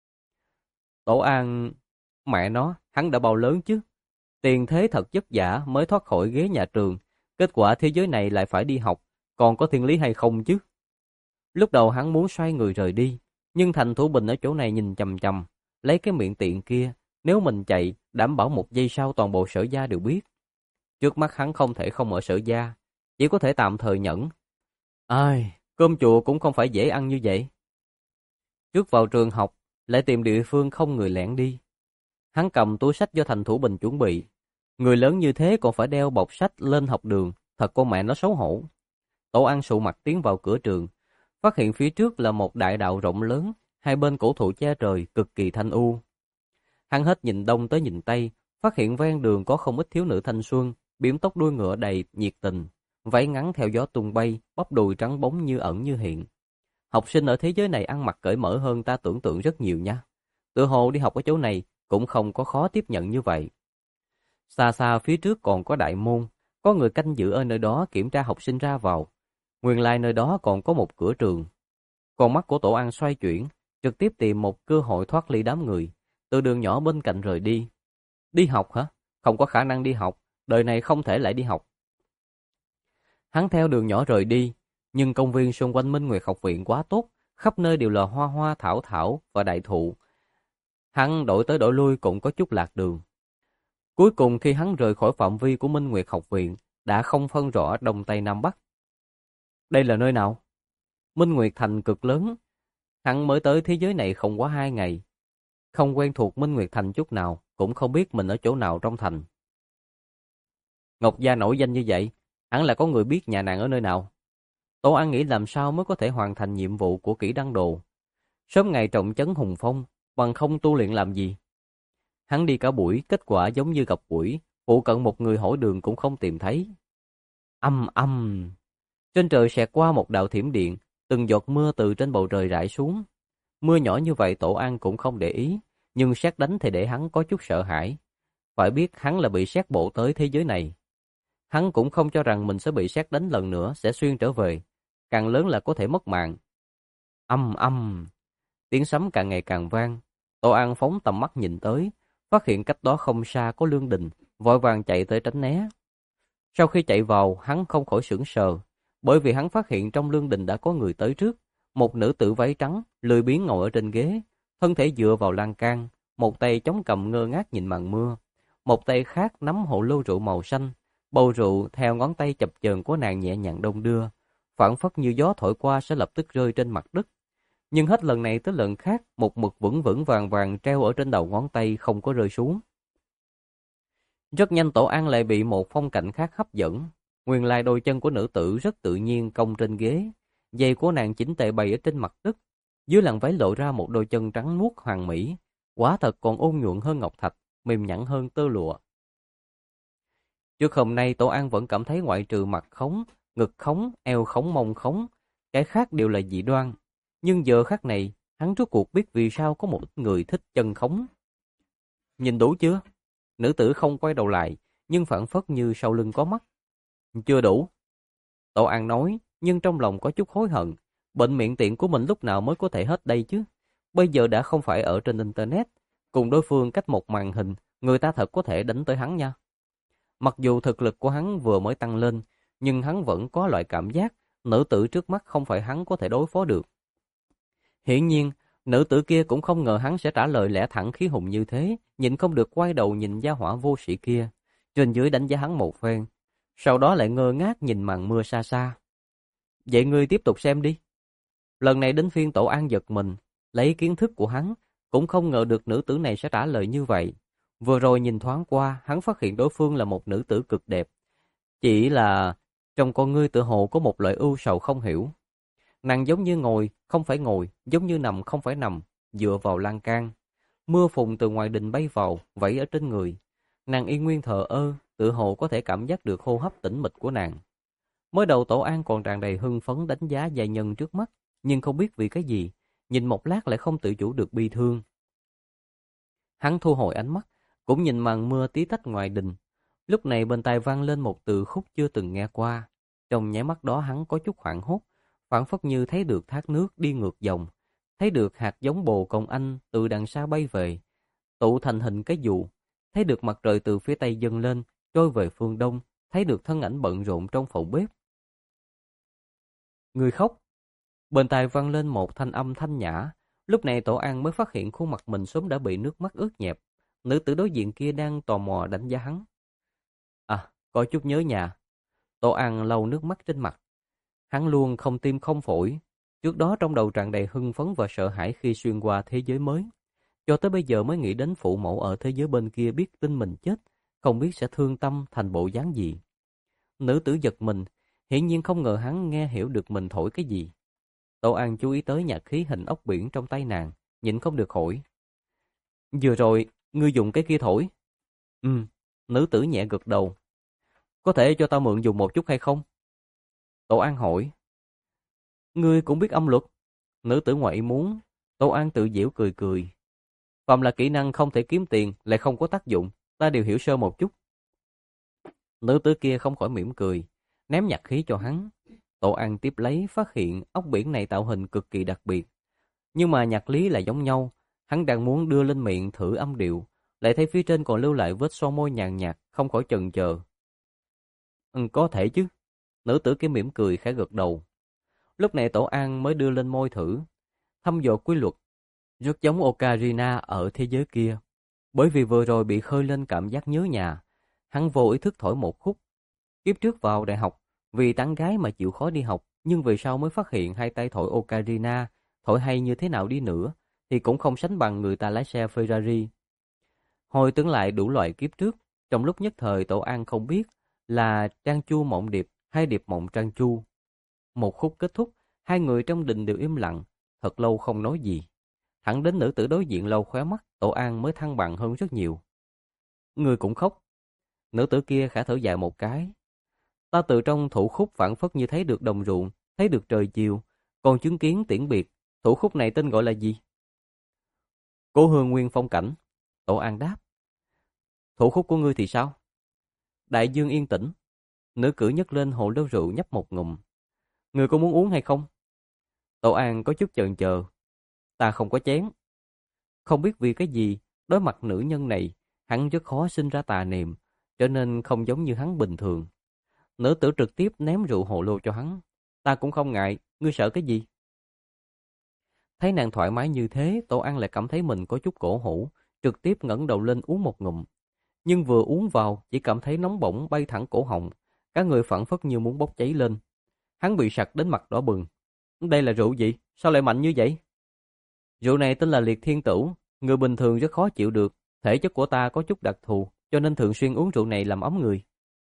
Tổ An, mẹ nó, hắn đã bao lớn chứ. Tiền thế thật vất vả mới thoát khỏi ghế nhà trường, kết quả thế giới này lại phải đi học, còn có thiên lý hay không chứ? Lúc đầu hắn muốn xoay người rời đi, nhưng Thành Thủ Bình ở chỗ này nhìn chằm chằm, lấy cái miệng tiện kia, nếu mình chạy, đảm bảo một giây sau toàn bộ Sở gia đều biết. Trước mắt hắn không thể không ở Sở gia, chỉ có thể tạm thời nhẫn. Ai, cơm chùa cũng không phải dễ ăn như vậy. Trước vào trường học, lại tìm địa phương không người lẻn đi. Hắn cầm túi sách do Thành Thủ Bình chuẩn bị. Người lớn như thế còn phải đeo bọc sách lên học đường, thật con mẹ nó xấu hổ. Tổ An sụ mặt tiến vào cửa trường. phát hiện phía trước là một đại đạo rộng lớn, hai bên cổ thụ che trời cực kỳ thanh u. Hắn hết nhìn đông tới nhìn tây, phát hiện ven đường có không ít thiếu nữ thanh xuân, bím tóc đuôi ngựa đầy nhiệt tình, váy ngắn theo gió tung bay, bắp đùi trắng bóng như ẩn như hiện. Học sinh ở thế giới này ăn mặc cởi mở hơn ta tưởng tượng rất nhiều nha. Tựa hồ đi học ở chỗ này cũng không có khó tiếp nhận như vậy. Xa xa phía trước còn có đại môn, có người canh giữ ở nơi đó kiểm tra học sinh ra vào. Nguyên lai nơi đó còn có một cửa trường. Con mắt của Tổ An xoay chuyển, trực tiếp tìm một cơ hội thoát ly đám người, từ đường nhỏ bên cạnh rời đi. Đi học hả? Không có khả năng đi học, đời này không thể lại đi học. Hắn theo đường nhỏ rời đi, nhưng công viên xung quanh Minh Nguyệt học viện quá tốt, khắp nơi đều là hoa hoa thảo thảo và đại thụ. Hắn đổi tới đổi lui cũng có chút lạc đường. Cuối cùng khi hắn rời khỏi phạm vi của Minh Nguyệt học viện, đã không phân rõ đông tây nam bắc. Đây là nơi nào? Minh Nguyệt thành cực lớn. Hắn mới tới thế giới này không quá hai ngày. Không quen thuộc Minh Nguyệt thành chút nào, cũng không biết mình ở chỗ nào trong thành. Ngọc Gia nổi danh như vậy, hẳn là có người biết nhà nàng ở nơi nào. Tô An nghĩ làm sao mới có thể hoàn thành nhiệm vụ của kỹ đăng đồ. Sớm ngày trọng trấn hùng phong, bằng không tu luyện làm gì. Hắn đi cả buổi, kết quả giống như gặp quỷ, phụ cận một người hỏi đường cũng không tìm thấy. Âm âm. Trên trời xẹt qua một đạo thiểm điện, từng giọt mưa từ trên bầu trời rải xuống. Mưa nhỏ như vậy Tổ An cũng không để ý, nhưng sét đánh thì để hắn có chút sợ hãi. Phải biết hắn là bị sét bộ tới thế giới này. Hắn cũng không cho rằng mình sẽ bị sét đánh lần nữa sẽ xuyên trở về, càng lớn là có thể mất mạng. Âm âm. Tiếng sấm càng ngày càng vang. Tổ An phóng tầm mắt nhìn tới, phát hiện cách đó không xa có lương đình, vội vàng chạy tới tránh né. Sau khi chạy vào, hắn không khỏi sửng sờ, bởi vì hắn phát hiện trong lương đình đã có người tới trước, một nữ tử váy trắng, lười biếng ngồi ở trên ghế, thân thể dựa vào lan can, một tay chống cằm ngơ ngác nhìn màn mưa, một tay khác nắm hồ lô rượu màu xanh, bầu rượu theo ngón tay chập chờn của nàng nhẹ nhàng đong đưa, phảng phất như gió thổi qua sẽ lập tức rơi trên mặt đất. Nhưng hết lần này tới lần khác, một mực vững vững vàng vàng treo ở trên đầu ngón tay không có rơi xuống. Rất nhanh Tổ An lại bị một phong cảnh khác hấp dẫn. Nguyên lai đôi chân của nữ tử rất tự nhiên cong trên ghế, giày của nàng chỉnh tề bày ở trên mặt đất, dưới làn váy lộ ra một đôi chân trắng muốt hoàn mỹ, quả thật còn ôn nhuận hơn ngọc thạch, mềm nhẵn hơn tơ lụa. Trước hôm nay Tổ An vẫn cảm thấy ngoại trừ mặt khống, ngực khống, eo khống, mông khống, cái khác đều là dị đoan. Nhưng giờ khắc này, hắn rốt cuộc biết vì sao có một người thích chân khống. Nhìn đủ chưa? Nữ tử không quay đầu lại, nhưng phảng phất như sau lưng có mắt. Chưa đủ. Tổ An nói, nhưng trong lòng có chút hối hận. Bệnh miệng tiện của mình lúc nào mới có thể hết đây chứ? Bây giờ đã không phải ở trên Internet. Cùng đối phương cách một màn hình, người ta thật có thể đánh tới hắn nha. Mặc dù thực lực của hắn vừa mới tăng lên, nhưng hắn vẫn có loại cảm giác nữ tử trước mắt không phải hắn có thể đối phó được. Hiển nhiên, nữ tử kia cũng không ngờ hắn sẽ trả lời lẽ thẳng khí hùng như thế, nhịn không được quay đầu nhìn gia hỏa vô sĩ kia, trên dưới đánh giá hắn một phen, sau đó lại ngơ ngác nhìn màn mưa xa xa. Vậy ngươi tiếp tục xem đi. Lần này đến phiên Tổ An giật mình, lấy kiến thức của hắn, cũng không ngờ được nữ tử này sẽ trả lời như vậy. Vừa rồi nhìn thoáng qua, hắn phát hiện đối phương là một nữ tử cực đẹp. Chỉ là trong con ngươi tự hồ có một loại ưu sầu không hiểu. Nàng giống như ngồi, không phải ngồi, giống như nằm, không phải nằm, dựa vào lan can. Mưa phùn từ ngoài đình bay vào, vẫy ở trên người. Nàng yên nguyên thờ ơ, tự hồ có thể cảm giác được hô hấp tĩnh mịch của nàng. Mới đầu Tổ An còn tràn đầy hưng phấn đánh giá giai nhân trước mắt, nhưng không biết vì cái gì, nhìn một lát lại không tự chủ được bi thương. Hắn thu hồi ánh mắt, cũng nhìn màn mưa tí tách ngoài đình. Lúc này bên tai vang lên một từ khúc chưa từng nghe qua. Trong nháy mắt đó hắn có chút hoảng hốt, phảng phất như thấy được thác nước đi ngược dòng, thấy được hạt giống bồ công anh từ đằng xa bay về, tụ thành hình cái dù, thấy được mặt trời từ phía tây dâng lên, trôi về phương đông, thấy được thân ảnh bận rộn trong phòng bếp. Người khóc. Bên tai vang lên một thanh âm thanh nhã, lúc này Tổ An mới phát hiện khuôn mặt mình sớm đã bị nước mắt ướt nhẹp. Nữ tử đối diện kia đang tò mò đánh giá hắn. À, có chút nhớ nhà. Tổ An lau nước mắt trên mặt. Hắn luôn không tim không phổi. Trước đó trong đầu tràn đầy hưng phấn và sợ hãi khi xuyên qua thế giới mới. Cho tới bây giờ mới nghĩ đến phụ mẫu ở thế giới bên kia biết tin mình chết, không biết sẽ thương tâm thành bộ dáng gì. Nữ tử giật mình, hiển nhiên không ngờ hắn nghe hiểu được mình thổi cái gì. Tô An chú ý tới nhạc khí hình ốc biển trong tay nàng, nhịn không được hỏi. Vừa rồi, ngươi dùng cái kia thổi. Ừ, nữ tử nhẹ gật đầu. Có thể cho ta mượn dùng một chút hay không? Tô An hỏi. Ngươi cũng biết âm luật. Nữ tử ngoại ý muốn. Tô An tự giễu cười cười. Phàm là kỹ năng không thể kiếm tiền lại không có tác dụng, ta đều hiểu sơ một chút. Nữ tử kia không khỏi mỉm cười, ném nhạc khí cho hắn. Tô An tiếp lấy phát hiện ốc biển này tạo hình cực kỳ đặc biệt. Nhưng mà nhạc lý lại giống nhau, hắn đang muốn đưa lên miệng thử âm điệu, lại thấy phía trên còn lưu lại vết son môi nhàn nhạt, không khỏi chần chờ. Ừ, có thể chứ. Nữ tử kia mỉm cười khẽ gật đầu. Lúc này Tổ An mới đưa lên môi thử, thăm dò quy luật, rất giống Ocarina ở thế giới kia. Bởi vì vừa rồi bị khơi lên cảm giác nhớ nhà, hắn vô ý thức thổi một khúc. Kiếp trước vào đại học, vì tán gái mà chịu khó đi học, nhưng về sau mới phát hiện hai tay thổi Ocarina, thổi hay như thế nào đi nữa, thì cũng không sánh bằng người ta lái xe Ferrari. Hồi tưởng lại đủ loại kiếp trước, trong lúc nhất thời Tổ An không biết là Trang Chu mộng điệp hay điệp mộng Trang Chu. Một khúc kết thúc, hai người trong đình đều im lặng, thật lâu không nói gì. Thẳng đến nữ tử đối diện lau khóe mắt, Tổ An mới thăng bằng hơn rất nhiều. Người cũng khóc. Nữ tử kia khẽ thở dài một cái. Ta từ trong thủ khúc phảng phất như thấy được đồng ruộng, thấy được trời chiều, còn chứng kiến tiễn biệt. Thủ khúc này tên gọi là gì? Cố hương nguyên phong cảnh. Tổ An đáp. Thủ khúc của ngươi thì sao? Đại dương yên tĩnh. Nữ cử nhấc lên hồ lô rượu nhấp một ngụm. Ngươi có muốn uống hay không? Tổ An có chút chần chờ. Ta không có chén. Không biết vì cái gì, đối mặt nữ nhân này, hắn rất khó sinh ra tà niệm, cho nên không giống như hắn bình thường. Nữ tử trực tiếp ném rượu hồ lô cho hắn. Ta cũng không ngại, ngươi sợ cái gì? Thấy nàng thoải mái như thế, Tổ An lại cảm thấy mình có chút cổ hủ, trực tiếp ngẩng đầu lên uống một ngụm. Nhưng vừa uống vào, chỉ cảm thấy nóng bỏng bay thẳng cổ họng, cả người phảng phất như muốn bốc cháy lên. Hắn bị sặc đến mặt đỏ bừng. Đây là rượu gì? Sao lại mạnh như vậy? Rượu này tên là liệt thiên tửu, người bình thường rất khó chịu được. Thể chất của ta có chút đặc thù, cho nên thường xuyên uống rượu này làm ấm người.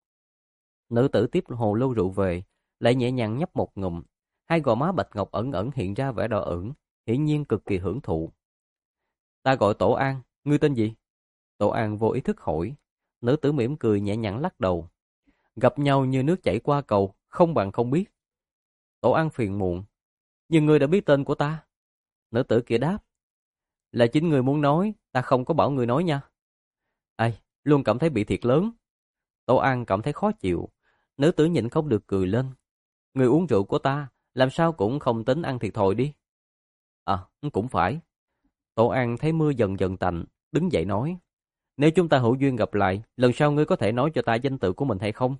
Nữ tử tiếp hồ lô rượu về, lại nhẹ nhàng nhấp một ngụm. Hai gò má bạch ngọc ẩn ẩn hiện ra vẻ đỏ ửng, hiển nhiên cực kỳ hưởng thụ. Ta gọi Tổ An, ngươi tên gì? Tổ An vô ý thức hỏi. Nữ tử mỉm cười nhẹ nhàng lắc đầu. Gặp nhau như nước chảy qua cầu, không bằng không biết. Tổ An phiền muộn. Nhưng ngươi đã biết tên của ta. Nữ tử kia đáp. Là chính ngươi muốn nói, ta không có bảo ngươi nói nha. Ai, luôn cảm thấy bị thiệt lớn. Tổ An cảm thấy khó chịu. Nữ tử nhịn không được cười lên. Ngươi uống rượu của ta, làm sao cũng không tính ăn thiệt thòi đi. À, cũng phải. Tổ An thấy mưa dần dần tạnh, đứng dậy nói. Nếu chúng ta hữu duyên gặp lại, lần sau ngươi có thể nói cho ta danh tự của mình hay không?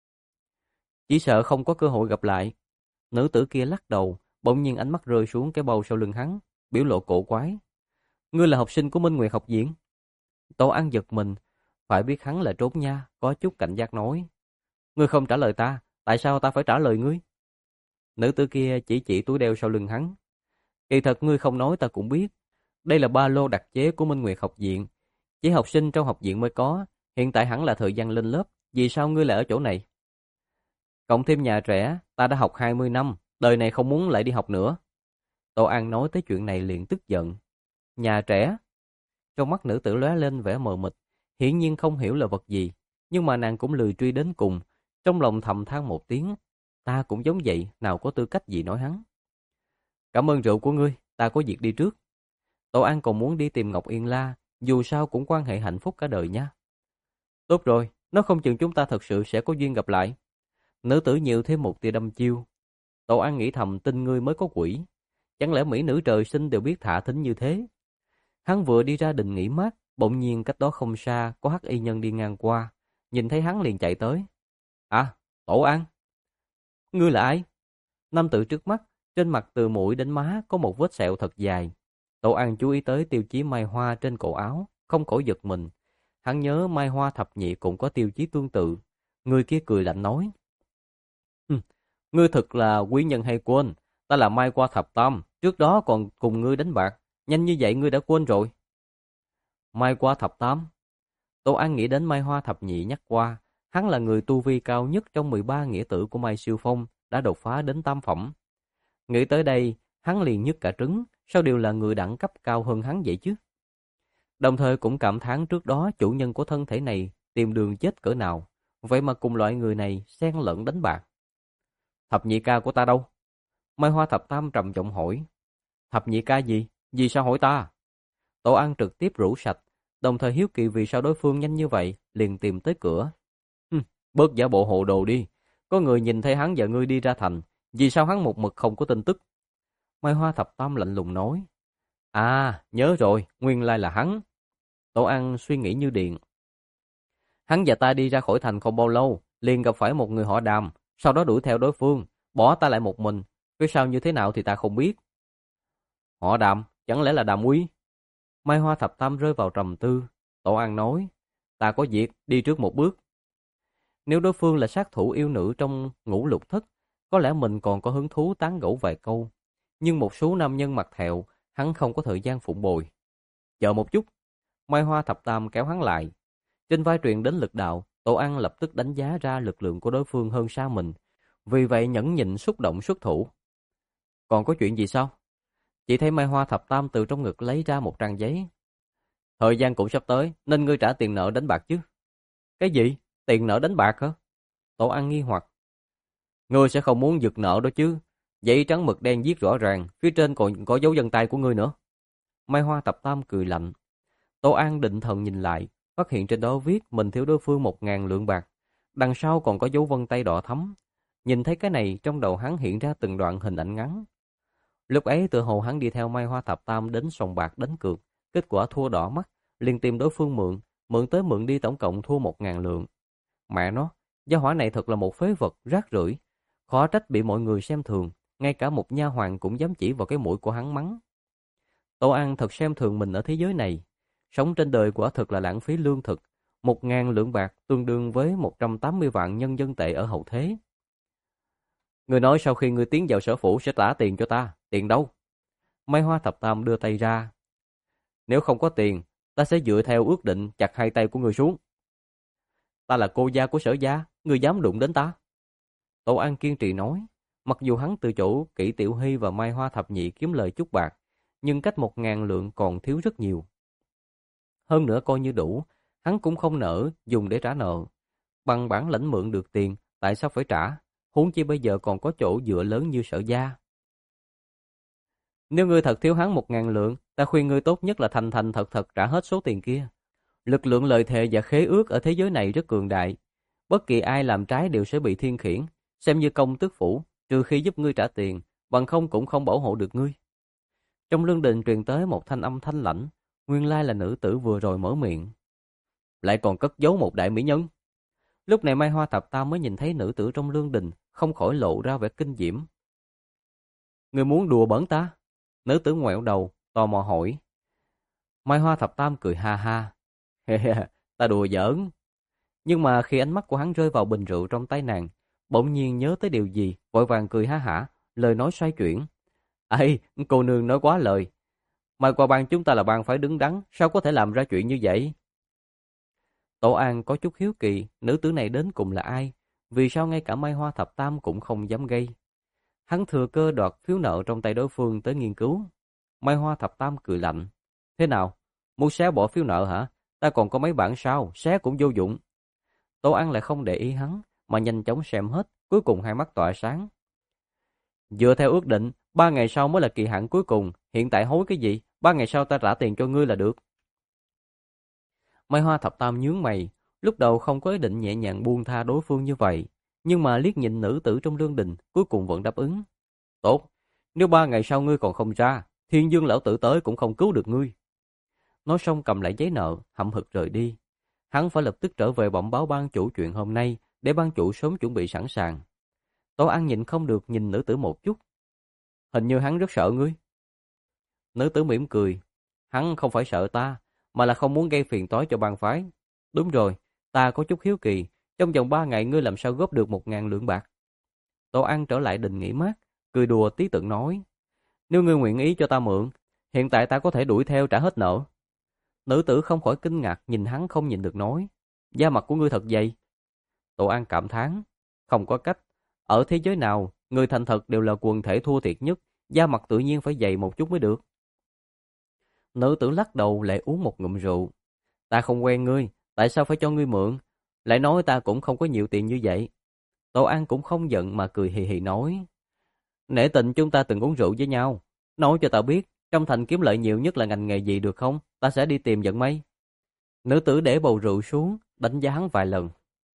Chỉ sợ không có cơ hội gặp lại. Nữ tử kia lắc đầu, bỗng nhiên ánh mắt rơi xuống cái bầu sau lưng hắn, biểu lộ cổ quái. Ngươi là học sinh của Minh Nguyệt học viện? Tổ An giật mình, phải biết hắn là trốn nha, có chút cảnh giác nói. Ngươi không trả lời ta, tại sao ta phải trả lời ngươi? Nữ tử kia chỉ chỉ túi đeo sau lưng hắn. Kỳ thật ngươi không nói ta cũng biết. Đây là ba lô đặc chế của Minh Nguyệt học viện. Chỉ học sinh trong học viện mới có, hiện tại hẳn là thời gian lên lớp, vì sao ngươi lại ở chỗ này? Cộng thêm nhà trẻ, ta đã học hai mươi năm, đời này không muốn lại đi học nữa. Tô An nói tới chuyện này liền tức giận. Nhà trẻ? Trong mắt nữ tử lóe lên vẻ mờ mịt, hiển nhiên không hiểu là vật gì, nhưng mà nàng cũng lười truy đến cùng, trong lòng thầm than một tiếng. Ta cũng giống vậy, nào có tư cách gì nói hắn. Cảm ơn rượu của ngươi, ta có việc đi trước. Tô An còn muốn đi tìm Ngọc Yên La, dù sao cũng quan hệ hạnh phúc cả đời nha. Tốt rồi, nó không chừng chúng ta thật sự sẽ có duyên gặp lại. Nữ tử nhiều thêm một tia đâm chiêu. Tô An nghĩ thầm tin ngươi mới có quỷ. Chẳng lẽ mỹ nữ trời sinh đều biết thả thính như thế? Hắn vừa đi ra đình nghỉ mát, bỗng nhiên cách đó không xa có hắc y nhân đi ngang qua. Nhìn thấy hắn liền chạy tới. À, Tổ An. Ngươi là ai? Nam tử trước mắt, trên mặt từ mũi đến má có một vết sẹo thật dài. Tổ An chú ý tới tiêu chí mai hoa trên cổ áo, không khỏi giật mình. Hắn nhớ mai hoa thập nhị cũng có tiêu chí tương tự. Người kia cười lạnh nói. Ngươi thật là quý nhân hay quên. Ta là mai hoa thập tam, trước đó còn cùng ngươi đánh bạc. Nhanh như vậy ngươi đã quên rồi. Mai hoa thập tam. Tổ An nghĩ đến mai hoa thập nhị nhắc qua. Hắn là người tu vi cao nhất trong mười ba nghĩa tử của Mai Siêu Phong, đã đột phá đến tam phẩm. Nghĩ tới đây, hắn liền nhức cả trứng, sao đều là người đẳng cấp cao hơn hắn vậy chứ? Đồng thời cũng cảm thán trước đó chủ nhân của thân thể này tìm đường chết cỡ nào, vậy mà cùng loại người này xen lẫn đánh bạc. Thập nhị ca của ta đâu? Mai Hoa thập tam trầm giọng hỏi. Thập nhị ca gì? Vì sao hỏi ta? Tổ ăn trực tiếp rủ sạch, đồng thời hiếu kỳ vì sao đối phương nhanh như vậy, liền tìm tới cửa. Hừm, bớt giả bộ hồ đồ đi. Có người nhìn thấy hắn và ngươi đi ra thành, vì sao hắn một mực không có tin tức? Mai Hoa thập tam lạnh lùng nói. À, nhớ rồi, nguyên lai là hắn. Tổ ăn suy nghĩ như điện. Hắn và ta đi ra khỏi thành không bao lâu, liền gặp phải một người họ Đàm, sau đó đuổi theo đối phương, bỏ ta lại một mình. Phía sau như thế nào thì ta không biết. Họ Đàm, chẳng lẽ là Đàm Uy? Mai Hoa thập tam rơi vào trầm tư. Tổ an nói, ta có việc, đi trước một bước. Nếu đối phương là sát thủ yêu nữ trong ngũ lục thất, có lẽ mình còn có hứng thú tán gẫu vài câu. Nhưng một số nam nhân mặt thẹo, hắn không có thời gian phụng bồi. Chờ một chút. Mai Hoa thập tam kéo hắn lại. Trên vai truyền đến lực đạo, Tổ An lập tức đánh giá ra lực lượng của đối phương hơn xa mình. Vì vậy nhẫn nhịn xúc động xuất thủ. Còn có chuyện gì sao? Chỉ thấy Mai Hoa thập tam từ trong ngực lấy ra một trang giấy. Thời gian cũng sắp tới, nên ngươi trả tiền nợ đánh bạc chứ. Cái gì? Tiền nợ đánh bạc hả? Tổ An nghi hoặc. Ngươi sẽ không muốn giật nợ đó chứ. Giấy trắng mực đen viết rõ ràng, phía trên còn có dấu vân tay của ngươi nữa. Mai Hoa thập tam cười lạnh. Tổ An định thần nhìn lại, phát hiện trên đó viết mình thiếu đối phương một ngàn lượng bạc. Đằng sau còn có dấu vân tay đỏ thắm. Nhìn thấy cái này, trong đầu hắn hiện ra từng đoạn hình ảnh ngắn. Lúc ấy tự hồ hắn đi theo Mai Hoa thập tam đến sòng bạc đánh cược, kết quả thua đỏ mắt, liền tìm đối phương mượn, mượn tới mượn đi tổng cộng thua một ngàn lượng. Mẹ nó, gia hỏa này thật là một phế vật rác rưởi, khó trách bị mọi người xem thường, ngay cả một nha hoàn cũng dám chỉ vào cái mũi của hắn mắng. Tô An thật xem thường mình ở thế giới này, sống trên đời quả thực là lãng phí lương thực, một ngàn lượng bạc tương đương với một trăm tám mươi vạn nhân dân tệ ở hậu thế. Người nói sau khi người tiến vào sở phủ sẽ trả tiền cho ta, tiền đâu? Mai Hoa thập tam đưa tay ra. Nếu không có tiền, ta sẽ dựa theo ước định chặt hai tay của người xuống. Ta là cô gia của Sở gia, người dám đụng đến ta? Tô An kiên trì nói, mặc dù hắn từ chỗ Kỷ Tiểu Hy và Mai Hoa thập nhị kiếm lời chút bạc, nhưng cách một ngàn lượng còn thiếu rất nhiều. Hơn nữa coi như đủ, hắn cũng không nỡ dùng để trả nợ. Bằng bản lãnh mượn được tiền, tại sao phải trả? Huống chi bây giờ còn có chỗ dựa lớn như Sở gia. Nếu ngươi thật thiếu hắn một ngàn lượng, ta khuyên ngươi tốt nhất là thành thành thật thật trả hết số tiền kia. Lực lượng lời thề và khế ước ở thế giới này rất cường đại. Bất kỳ ai làm trái đều sẽ bị thiên khiển, xem như công tước phủ, trừ khi giúp ngươi trả tiền, bằng không cũng không bảo hộ được ngươi. Trong lương đình truyền tới một thanh âm thanh lãnh, nguyên lai là nữ tử vừa rồi mở miệng. Lại còn cất giấu một đại mỹ nhân. Lúc này Mai Hoa thập tam mới nhìn thấy nữ tử trong lương đình, không khỏi lộ ra vẻ kinh diễm. Ngươi muốn đùa bỡn ta? Nữ tử ngoẹo đầu, tò mò hỏi. Mai Hoa thập tam cười ha ha. Ta đùa giỡn. Nhưng mà khi ánh mắt của hắn rơi vào bình rượu trong tay nàng, bỗng nhiên nhớ tới điều gì, vội vàng cười ha hả, lời nói xoay chuyển. Ây, cô nương nói quá lời. Mai qua bang chúng ta là bang phải đứng đắn, sao có thể làm ra chuyện như vậy? Tổ An có chút hiếu kỳ, nữ tử này đến cùng là ai? Vì sao ngay cả Mai Hoa thập tam cũng không dám gây? Hắn thừa cơ đoạt phiếu nợ trong tay đối phương tới nghiên cứu. Mai Hoa thập tam cười lạnh. Thế nào? Muốn xé bỏ phiếu nợ hả? Ta còn có mấy bản sao, xé cũng vô dụng. Tô An lại không để ý hắn, mà nhanh chóng xem hết, cuối cùng hai mắt tỏa sáng. Dựa theo ước định, ba ngày sau mới là kỳ hạn cuối cùng, hiện tại hối cái gì? Ba ngày sau ta trả tiền cho ngươi là được. Mai Hoa thập tam nhướng mày, lúc đầu không có ý định nhẹ nhàng buông tha đối phương như vậy, nhưng mà liếc nhìn nữ tử trong lương đình, cuối cùng vẫn đáp ứng. Tốt, nếu ba ngày sau ngươi còn không ra, Thiên Dương lão tử tới cũng không cứu được ngươi. Nói xong cầm lại giấy nợ, hậm hực rời đi. Hắn phải lập tức trở về bẩm báo ban chủ chuyện hôm nay, để ban chủ sớm chuẩn bị sẵn sàng. Tổ An nhịn không được nhìn nữ tử một chút. Hình như hắn rất sợ ngươi. Nữ tử mỉm cười. Hắn không phải sợ ta, mà là không muốn gây phiền toái cho bang phái. Đúng rồi, ta có chút hiếu kỳ, trong vòng ba ngày ngươi làm sao góp được một ngàn lượng bạc? Tổ An trở lại đình nghỉ mát, cười đùa tí tượng nói. Nếu ngươi nguyện ý cho ta mượn, hiện tại ta có thể đuổi theo trả hết nợ. Nữ tử không khỏi kinh ngạc nhìn hắn không nhìn được nói. Da mặt của ngươi thật dày. Tổ An cảm thán. Không có cách. Ở thế giới nào, người thành thật đều là quần thể thua thiệt nhất, da mặt tự nhiên phải dày một chút mới được. Nữ tử lắc đầu lại uống một ngụm rượu. Ta không quen ngươi, tại sao phải cho ngươi mượn? Lại nói ta cũng không có nhiều tiền như vậy. Tô An cũng không giận mà cười hì hì nói. Nể tình chúng ta từng uống rượu với nhau. Nói cho ta biết, trong thành kiếm lợi nhiều nhất là ngành nghề gì được không? Ta sẽ đi tìm vận may. Nữ tử để bầu rượu xuống, đánh giá hắn vài lần.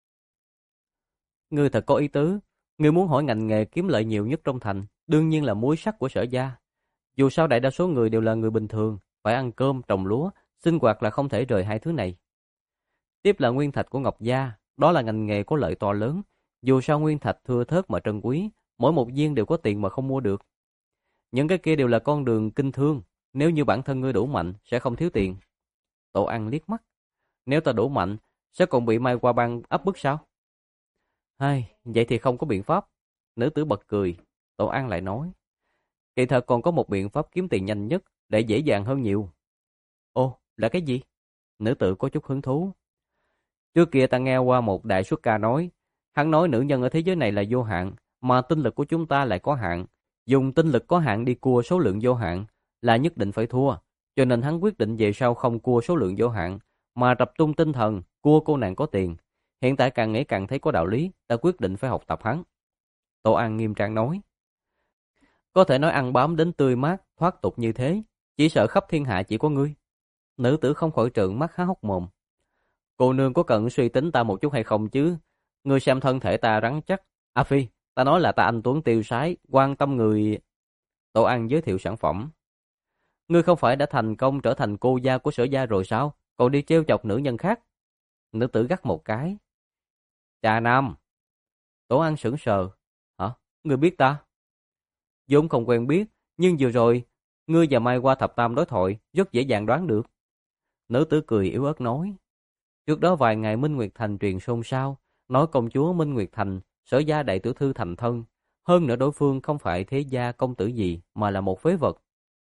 Ngươi thật có ý tứ. Ngươi muốn hỏi ngành nghề kiếm lợi nhiều nhất trong thành, đương nhiên là muối sắt của Sở gia. Dù sao đại đa số người đều là người bình thường, phải ăn cơm, trồng lúa, sinh hoạt là không thể rời hai thứ này. Tiếp là nguyên thạch của Ngọc gia, đó là ngành nghề có lợi to lớn. Dù sao nguyên thạch thưa thớt mà trân quý, mỗi một viên đều có tiền mà không mua được. Những cái kia đều là con đường kinh thương, nếu như bản thân ngươi đủ mạnh sẽ không thiếu tiền. Tổ An liếc mắt, nếu ta đủ mạnh sẽ còn bị Mai Hoa Bang áp bức sao? Hay, vậy thì không có biện pháp. Nữ tử bật cười, Tổ An lại nói, kỳ thật còn có một biện pháp kiếm tiền nhanh nhất để dễ dàng hơn nhiều. Ồ, là cái gì? Nữ tử có chút hứng thú. Trước kia ta nghe qua một đại xuất ca nói, hắn nói nữ nhân ở thế giới này là vô hạn, mà tinh lực của chúng ta lại có hạn. Dùng tinh lực có hạn đi cua số lượng vô hạn là nhất định phải thua, cho nên hắn quyết định về sau không cua số lượng vô hạn, mà tập trung tinh thần cua cô nàng có tiền. Hiện tại càng nghĩ càng thấy có đạo lý, ta quyết định phải học tập hắn. Tô An nghiêm trang nói. Có thể nói ăn bám đến tươi mát, thoát tục như thế, chỉ sợ khắp thiên hạ chỉ có ngươi. Nữ tử không khỏi trợn mắt há hốc mồm. Cô nương có cần suy tính ta một chút hay không chứ? Ngươi xem thân thể ta rắn chắc. A Phi, ta nói là ta anh tuấn tiêu sái, quan tâm người. Tô An giới thiệu sản phẩm. Ngươi không phải đã thành công trở thành cô gia của Sở gia rồi sao? Còn đi trêu chọc nữ nhân khác. Nữ tử gắt một cái. Trà Nam. Tô An sững sờ. Hả? Ngươi biết ta? vốn không quen biết, nhưng vừa rồi, ngươi và Mai qua thập tam đối thoại, rất dễ dàng đoán được. Nữ tử cười yếu ớt nói. Trước đó vài ngày Minh Nguyệt Thành truyền xôn xao, nói công chúa Minh Nguyệt Thành, Sở gia đại tiểu thư thành thân. Hơn nữa đối phương không phải thế gia công tử gì, mà là một phế vật.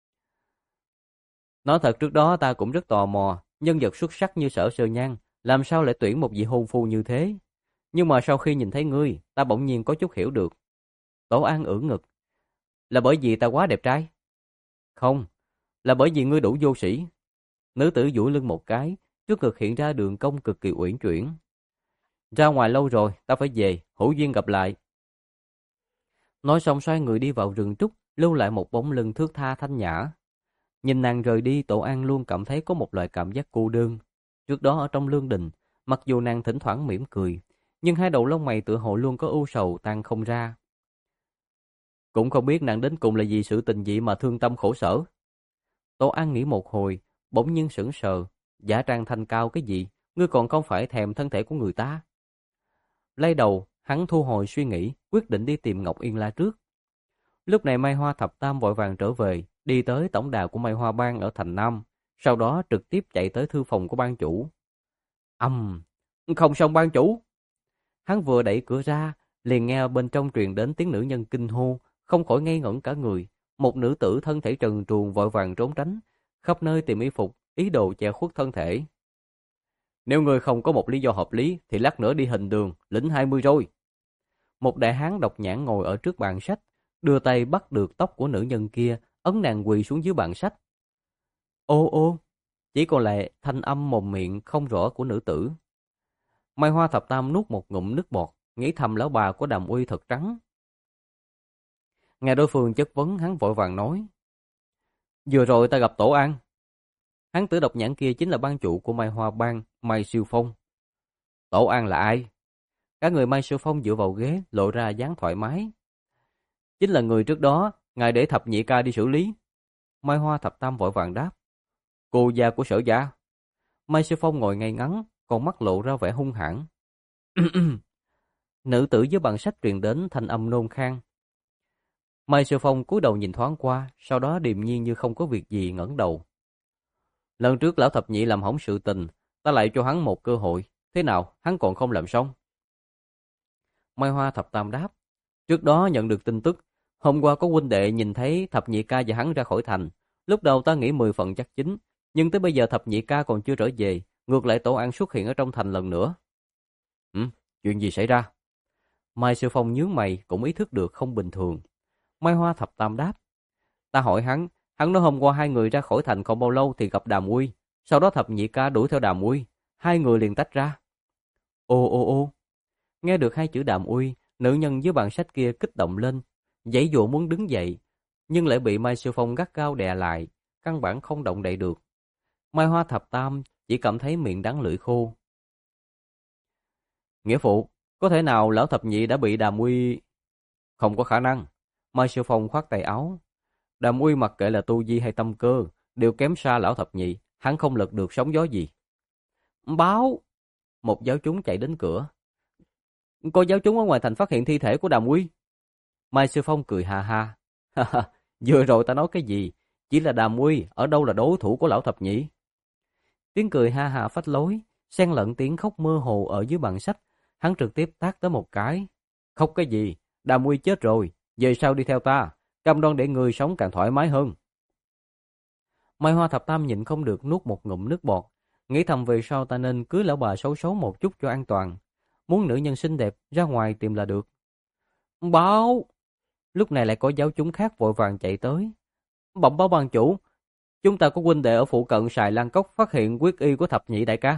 Nói thật trước đó ta cũng rất tò mò, nhân vật xuất sắc như Sở Sơ Nhan, làm sao lại tuyển một vị hôn phu như thế. Nhưng mà sau khi nhìn thấy ngươi, ta bỗng nhiên có chút hiểu được. Tổ An ưỡn ngực. Là bởi vì ta quá đẹp trai? Không, là bởi vì ngươi đủ vô sĩ. Nữ tử duỗi lưng một cái, trước ngực hiện ra đường cong cực kỳ uyển chuyển. Ra ngoài lâu rồi, ta phải về, hữu duyên gặp lại. Nói xong xoay người đi vào rừng trúc, lưu lại một bóng lưng thướt tha thanh nhã. Nhìn nàng rời đi, Tổ An luôn cảm thấy có một loại cảm giác cô đơn. Trước đó ở trong lương đình, mặc dù nàng thỉnh thoảng mỉm cười, nhưng hai đầu lông mày tựa hồ luôn có ưu sầu tan không ra. Cũng không biết nàng đến cùng là vì sự tình dị mà thương tâm khổ sở. Tổ An nghĩ một hồi, bỗng nhiên sững sờ, giả trang thanh cao cái gì, ngươi còn không phải thèm thân thể của người ta. Lay đầu, hắn thu hồi suy nghĩ, quyết định đi tìm Ngọc Yên La trước. Lúc này Mai Hoa thập tam vội vàng trở về, đi tới tổng đà của Mai Hoa bang ở thành Nam, sau đó trực tiếp chạy tới thư phòng của ban chủ. Ầm, um, không xong ban chủ. Hắn vừa đẩy cửa ra, liền nghe bên trong truyền đến tiếng nữ nhân kinh hô, không khỏi ngây ngẩn cả người. Một nữ tử thân thể trần truồng vội vàng trốn tránh, khắp nơi tìm y phục, ý đồ che khuất thân thể. Nếu người không có một lý do hợp lý, thì lát nữa đi hình đường, lĩnh hai mươi rồi. Một đại hán độc nhãn ngồi ở trước bàn sách, đưa tay bắt được tóc của nữ nhân kia, ấn nàng quỳ xuống dưới bàn sách. Ô ô, chỉ còn lại thanh âm mồm miệng không rõ của nữ tử. Mai Hoa thập tam nuốt một ngụm nước bọt, nghĩ thầm lão bà của Đàm Uy thật trắng. Nghe đối phương chất vấn, hắn vội vàng nói. Vừa rồi ta gặp Tổ An. Hắn tử độc nhãn kia chính là ban chủ của Mai Hoa bang, Mai Siêu Phong. Tổ An là ai? Các người Mai Siêu Phong dựa vào ghế, lộ ra dáng thoải mái. Chính là người trước đó, ngài để thập nhị ca đi xử lý. Mai Hoa thập tam vội vàng đáp. Cô gia của Sở gia. Mai Siêu Phong ngồi ngay ngắn, con mắt lộ ra vẻ hung hãn. Nữ tử dưới bàn sách truyền đến thanh âm nôn khan. Mai Siêu Phong cúi đầu nhìn thoáng qua, sau đó điềm nhiên như không có việc gì ngẩng đầu. Lần trước lão thập nhị làm hỏng sự tình, ta lại cho hắn một cơ hội, thế nào hắn còn không làm xong? Mai Hoa thập tam đáp. Trước đó nhận được tin tức, hôm qua có huynh đệ nhìn thấy thập nhị ca và hắn ra khỏi thành. Lúc đầu ta nghĩ mười phần chắc chính, nhưng tới bây giờ thập nhị ca còn chưa trở về, ngược lại Tổ An xuất hiện ở trong thành lần nữa. Ừ, chuyện gì xảy ra? Mai Sư Phong nhướng mày cũng ý thức được không bình thường. Mai Hoa Thập Tam đáp. Ta hỏi hắn, hắn nói hôm qua hai người ra khỏi thành không bao lâu thì gặp Đàm Uy. Sau đó thập nhị ca đuổi theo Đàm Uy. Hai người liền tách ra. Ô ô ô. Nghe được hai chữ Đàm Uy, nữ nhân dưới bàn sách kia kích động lên. Giãy giụa muốn đứng dậy, nhưng lại bị Mai Sư Phong gắt gao đè lại. Căn bản không động đậy được. Mai Hoa Thập Tam chỉ cảm thấy miệng đắng lưỡi khô. Nghĩa phụ, có thể nào lão thập nhị đã bị Đàm Uy... Không có khả năng. Mai Sư Phong khoát tay áo. Đàm Uy mặc kệ là tu vi hay tâm cơ, đều kém xa lão thập nhị, hắn không lật được sóng gió gì. Báo! Một giáo chúng chạy đến cửa. Có giáo chúng ở ngoài thành phát hiện thi thể của Đàm Uy. Mai Sư Phong cười ha ha. Vừa rồi ta nói cái gì? Chỉ là Đàm Uy ở đâu là đối thủ của lão thập nhị. Tiếng cười ha ha phách lối, xen lẫn tiếng khóc mơ hồ ở dưới bàn sách. Hắn trực tiếp tát tới một cái. Khóc cái gì? Đàm Uy chết rồi, về sau đi theo ta, cam đoan để người sống càng thoải mái hơn. Mai Hoa Thập Tam nhịn không được nuốt một ngụm nước bọt, nghĩ thầm về sau ta nên cưới lão bà xấu xấu một chút cho an toàn. Muốn nữ nhân xinh đẹp ra ngoài tìm là được. Báo! Lúc này lại có giáo chúng khác vội vàng chạy tới. Bẩm báo ban chủ, chúng ta có huynh đệ ở phụ cận Sài Lan Cốc phát hiện quyết y của thập nhị đại ca.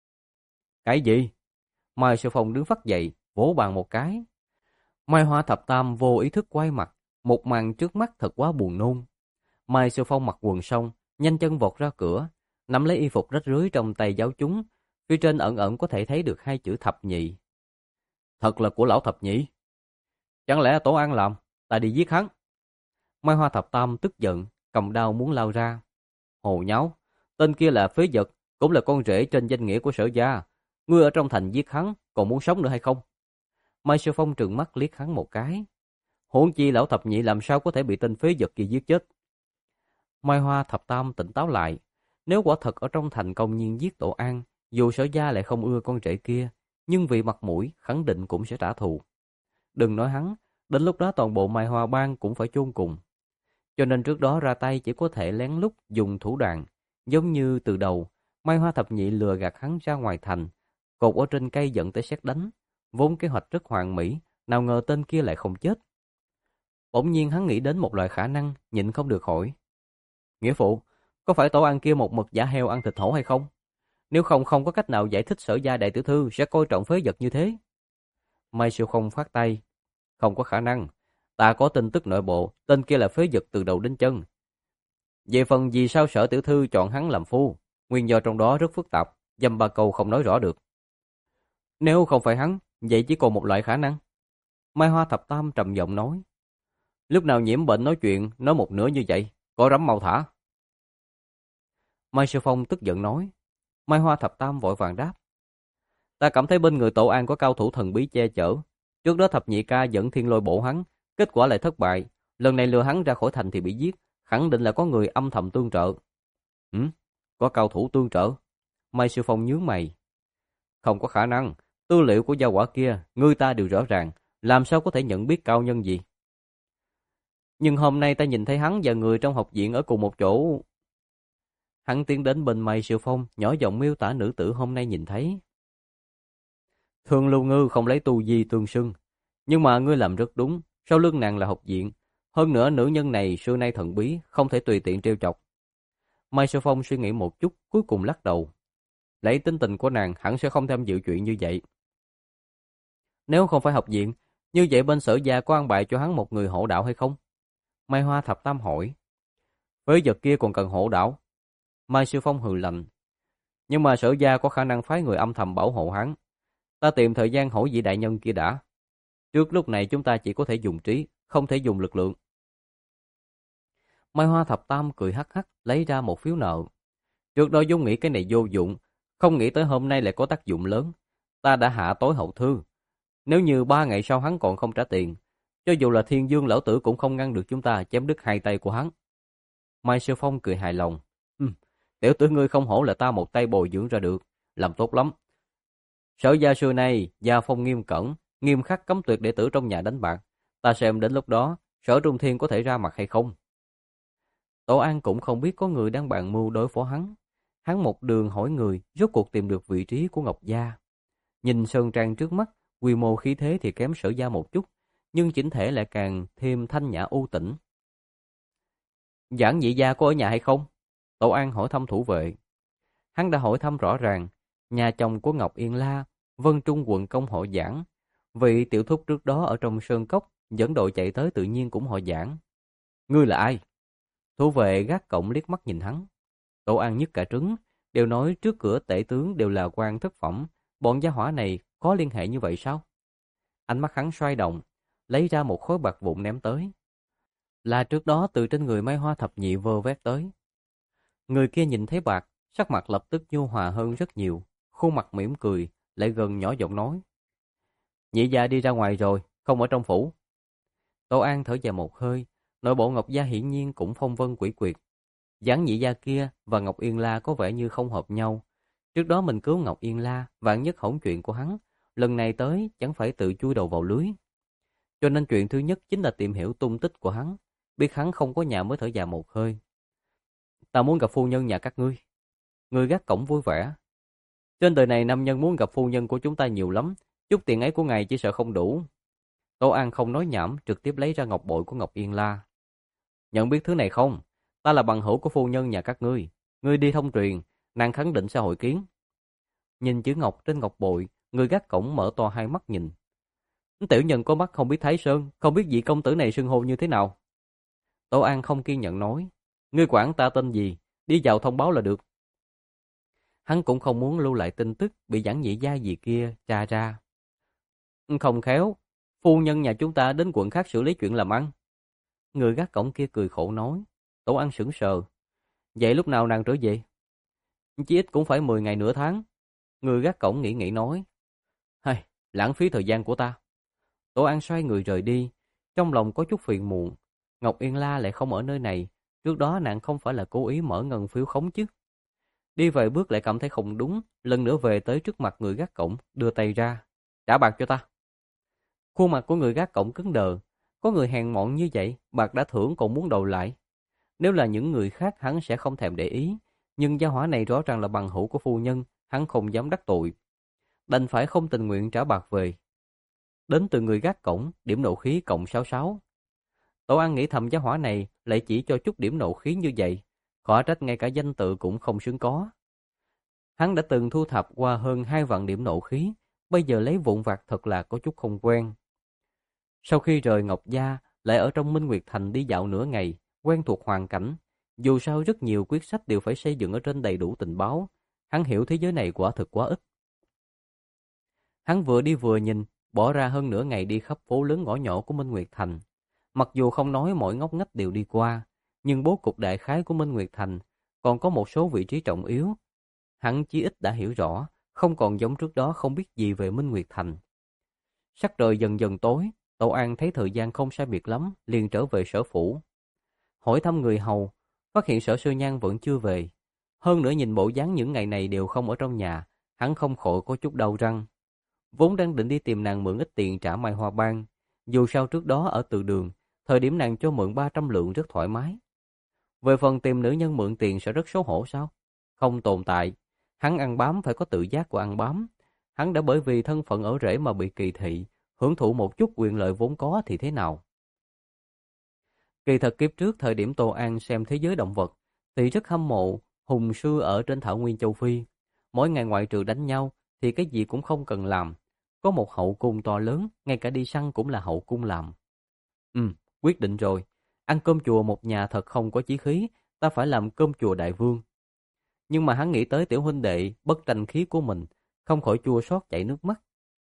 Cái gì? Mai Sư Phong đứng phắt dậy, vỗ bàn một cái. Mai Hoa Thập Tam vô ý thức quay mặt, một màn trước mắt thật quá buồn nôn. Mai Sư Phong mặc quần xong, nhanh chân vọt ra cửa, nắm lấy y phục rách rưới trong tay giáo chúng, phía trên ẩn ẩn có thể thấy được hai chữ thập nhị. Thật là của lão thập nhị. Chẳng lẽ Tổ An làm, ta đi giết hắn. Mai Hoa Thập Tam tức giận, cầm đao muốn lao ra. Hồ nháo, tên kia là phế vật, cũng là con rể trên danh nghĩa của Sở gia. Ngươi ở trong thành giết hắn, còn muốn sống nữa hay không? Mai Sư Phong trừng mắt liếc hắn một cái. Huống chi lão thập nhị làm sao có thể bị tên phế vật kia giết chết? Mai Hoa Thập Tam tỉnh táo lại. Nếu quả thật ở trong thành công nhiên giết Tổ An, dù Sở gia lại không ưa con rể kia, nhưng vì mặt mũi khẳng định cũng sẽ trả thù. Đừng nói hắn, đến lúc đó toàn bộ Mai Hoa bang cũng phải chôn cùng. Cho nên trước đó ra tay chỉ có thể lén lút dùng thủ đoạn, giống như từ đầu Mai Hoa Thập nhị lừa gạt hắn ra ngoài thành, cột ở trên cây dẫn tới sét đánh. Vốn kế hoạch rất hoàn mỹ, nào ngờ tên kia lại không chết. Bỗng nhiên hắn nghĩ đến một loại khả năng, nhịn không được hỏi. Nghĩa phụ, có phải Tổ An kia một mực giả heo ăn thịt hổ hay không? Nếu không không có cách nào giải thích Sở gia đại tiểu thư sẽ coi trọng phế vật như thế. Mai Siêu không phát tay. Không có khả năng. Ta có tin tức nội bộ, tên kia là phế vật từ đầu đến chân. Về phần vì sao Sở tiểu thư chọn hắn làm phu, nguyên do trong đó rất phức tạp, dăm ba câu không nói rõ được. Nếu không phải hắn, vậy chỉ còn một loại khả năng. Mai Hoa Thập Tam trầm giọng nói. Lúc nào nhiễm bệnh nói chuyện, nói một nửa như vậy, có rắm mau thả. Mai Sư Phong tức giận nói. Mai Hoa Thập Tam vội vàng đáp. Ta cảm thấy bên người Tổ An có cao thủ thần bí che chở. Trước đó thập nhị ca dẫn thiên lôi bổ hắn, kết quả lại thất bại. Lần này lừa hắn ra khỏi thành thì bị giết, khẳng định là có người âm thầm tương trợ. Ừ? Có cao thủ tương trợ? Mai Sư Phong nhướng mày. Không có khả năng, tư liệu của gia hỏa kia, người ta đều rõ ràng, làm sao có thể nhận biết cao nhân gì. Nhưng hôm nay ta nhìn thấy hắn và người trong học viện ở cùng một chỗ. Hắn tiến đến bên Mai Sư Phong, nhỏ giọng miêu tả nữ tử hôm nay nhìn thấy. Thường Lưu Ngư không lấy tu vi tương xưng, nhưng mà ngươi làm rất đúng, sau lưng nàng là học viện, hơn nữa nữ nhân này xưa nay thần bí, không thể tùy tiện trêu chọc. Mai Sư Phong suy nghĩ một chút, cuối cùng lắc đầu. Lấy tính tình của nàng hẳn sẽ không tham dự chuyện như vậy. Nếu không phải học viện, như vậy bên Sở gia có an bài cho hắn một người hộ đạo hay không? Mai Hoa Thập Tam hỏi. Với vật kia còn cần hộ đạo? Mai Sư Phong hừ lạnh. Nhưng mà Sở gia có khả năng phái người âm thầm bảo hộ hắn. Ta tìm thời gian hỏi vị đại nhân kia đã. Trước lúc này chúng ta chỉ có thể dùng trí, không thể dùng lực lượng. Mai Hoa Thập Tam cười hắc hắc lấy ra một phiếu nợ. Trước đó vốn nghĩ cái này vô dụng, không nghĩ tới hôm nay lại có tác dụng lớn. Ta đã hạ tối hậu thư. Nếu như ba ngày sau hắn còn không trả tiền, cho dù là Thiên Dương lão tử cũng không ngăn được chúng ta chém đứt hai tay của hắn. Mai Sư Phong cười hài lòng. Ừ, tiểu tử ngươi không hổ là ta một tay bồi dưỡng ra được, làm tốt lắm. Sở gia xưa nay gia phong nghiêm cẩn, nghiêm khắc cấm tuyệt đệ tử trong nhà đánh bạc. Ta xem đến lúc đó Sở Trung Thiên có thể ra mặt hay không. Tổ An cũng không biết có người đang bàn mưu đối phó hắn. Hắn một đường hỏi người, rốt cuộc tìm được vị trí của Ngọc Gia. Nhìn sơn trang trước mắt, quy mô khí thế thì kém Sở Gia một chút, nhưng chỉnh thể lại càng thêm thanh nhã u tĩnh. Giảng nhị gia có ở nhà hay không? Tổ An hỏi thăm thủ vệ. Hắn đã hỏi thăm rõ ràng, nhà chồng của Ngọc Yên La, Vân Trung quận công họ Giảng. Vị tiểu thúc trước đó ở trong sơn cốc, dẫn đội chạy tới tự nhiên cũng họ Giảng. Ngươi là ai? Thủ vệ gác cổng liếc mắt nhìn hắn. Tổ An nhức cả trứng, đều nói trước cửa tể tướng đều là quan thất phẩm, bọn gia hỏa này có liên hệ như vậy sao? Ánh mắt hắn xoay động, lấy ra một khối bạc vụn ném tới. Là trước đó từ trên người Mai Hoa thập nhị vơ vét tới. Người kia nhìn thấy bạc, sắc mặt lập tức nhu hòa hơn rất nhiều, khuôn mặt mỉm cười, lại gần nhỏ giọng nói. Nhị gia đi ra ngoài rồi, không ở trong phủ. Tô An thở dài một hơi, nội bộ Ngọc Gia hiển nhiên cũng phong vân quỷ quyệt. Giảng nhị gia kia và Ngọc Yên La có vẻ như không hợp nhau. Trước đó mình cứu Ngọc Yên La, vạn nhất hỏng chuyện của hắn, lần này tới chẳng phải tự chui đầu vào lưới. Cho nên chuyện thứ nhất chính là tìm hiểu tung tích của hắn, biết hắn không có nhà mới thở dài một hơi. Ta muốn gặp phu nhân nhà các ngươi. Người gác cổng vui vẻ. Trên đời này nam nhân muốn gặp phu nhân của chúng ta nhiều lắm, chút tiền ấy của ngài chỉ sợ không đủ. Tô An không nói nhảm, trực tiếp lấy ra ngọc bội của Ngọc Yên La. Nhận biết thứ này không? Ta là bằng hữu của phu nhân nhà các ngươi. Ngươi đi thông truyền, nàng khẳng định sẽ hội kiến. Nhìn chữ ngọc trên ngọc bội, người gác cổng mở to hai mắt nhìn. Tiểu nhân có mắt không biết Thái Sơn, không biết vị công tử này xưng hô như thế nào. Tô An không kiên nhẫn nói. Ngươi quản ta tên gì, đi vào thông báo là được. Hắn cũng không muốn lưu lại tin tức bị Giảng nhị gia gì kia tra ra. Không khéo, phu nhân nhà chúng ta đến quận khác xử lý chuyện làm ăn. Người gác cổng kia cười khổ nói. Tổ An sững sờ. Vậy lúc nào nàng trở về? Chỉ ít cũng phải mười ngày nửa tháng. Người gác cổng nghĩ nghĩ nói. Hay, lãng phí thời gian của ta. Tổ An xoay người rời đi, trong lòng có chút phiền muộn. Ngọc Yên La lại không ở nơi này, trước đó nàng không phải là cố ý mở ngân phiếu khống chứ. Đi vài bước lại cảm thấy không đúng, lần nữa về tới trước mặt người gác cổng, đưa tay ra. Trả bạc cho ta. Khuôn mặt của người gác cổng cứng đờ, có người hèn mọn như vậy, bạc đã thưởng còn muốn đòi lại. Nếu là những người khác hắn sẽ không thèm để ý, nhưng gia hỏa này rõ ràng là bằng hữu của phu nhân, hắn không dám đắc tội. Đành phải không tình nguyện trả bạc về. Đến từ người gác cổng, điểm nộ khí cộng sáu sáu. Tổ An nghĩ thầm gia hỏa này lại chỉ cho chút điểm nộ khí như vậy, khó trách ngay cả danh tự cũng không xứng có. Hắn đã từng thu thập qua hơn hai vạn điểm nộ khí, bây giờ lấy vụn vặt thật là có chút không quen. Sau khi rời Ngọc Gia, lại ở trong Minh Nguyệt Thành đi dạo nửa ngày, quen thuộc hoàn cảnh. Dù sao rất nhiều quyết sách đều phải xây dựng ở trên đầy đủ tình báo, hắn hiểu thế giới này quả thực quá ít. Hắn vừa đi vừa nhìn, bỏ ra hơn nửa ngày đi khắp phố lớn ngõ nhỏ của Minh Nguyệt Thành. Mặc dù không nói mỗi ngóc ngách đều đi qua, nhưng bố cục đại khái của Minh Nguyệt Thành còn có một số vị trí trọng yếu. Hắn chí ít đã hiểu rõ, không còn giống trước đó không biết gì về Minh Nguyệt Thành. Sắc trời dần dần tối, Tổ An thấy thời gian không sai biệt lắm, liền trở về sở phủ. Hỏi thăm người hầu, phát hiện Sở Sư Nhan vẫn chưa về. Hơn nữa nhìn bộ dáng những ngày này đều không ở trong nhà, hắn không khỏi có chút đau răng. Vốn đang định đi tìm nàng mượn ít tiền trả Mai Hoa Bang, dù sao trước đó ở từ đường, thời điểm nàng cho mượn ba trăm lượng rất thoải mái. Về phần tìm nữ nhân mượn tiền sẽ rất xấu hổ sao? Không tồn tại. Hắn ăn bám phải có tự giác của ăn bám. Hắn đã bởi vì thân phận ở rễ mà bị kỳ thị, hưởng thụ một chút quyền lợi vốn có thì thế nào? Kỳ thật kiếp trước thời điểm Tô An xem thế giới động vật, thì rất hâm mộ hùng sư ở trên thảo nguyên châu Phi. Mỗi ngày ngoại trừ đánh nhau thì cái gì cũng không cần làm. Có một hậu cung to lớn, ngay cả đi săn cũng là hậu cung làm. Ừ, quyết định rồi. Ăn cơm chùa một nhà thật không có chí khí, ta phải làm cơm chùa đại vương. Nhưng mà hắn nghĩ tới tiểu huynh đệ bất tranh khí của mình, không khỏi chua xót chảy nước mắt.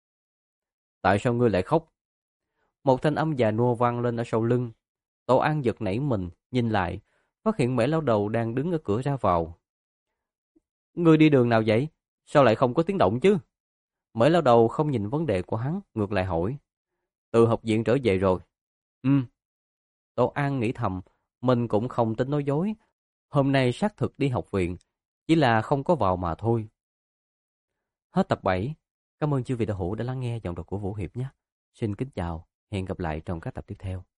Tại sao ngươi lại khóc? Một thanh âm già nua vang lên ở sau lưng. Tổ An giật nảy mình, nhìn lại, phát hiện Mễ Lão Đầu đang đứng ở cửa ra vào. Ngươi đi đường nào vậy? Sao lại không có tiếng động chứ? Mễ Lão Đầu không nhìn vấn đề của hắn, ngược lại hỏi. Từ học viện trở về rồi. Ừ. Tổ An nghĩ thầm, mình cũng không tính nói dối. Hôm nay xác thực đi học viện, chỉ là không có vào mà thôi. Hết tập bảy. Cảm ơn chư vị đạo hữu đã lắng nghe giọng đọc của Vũ Hiệp nhé. Xin kính chào, hẹn gặp lại trong các tập tiếp theo.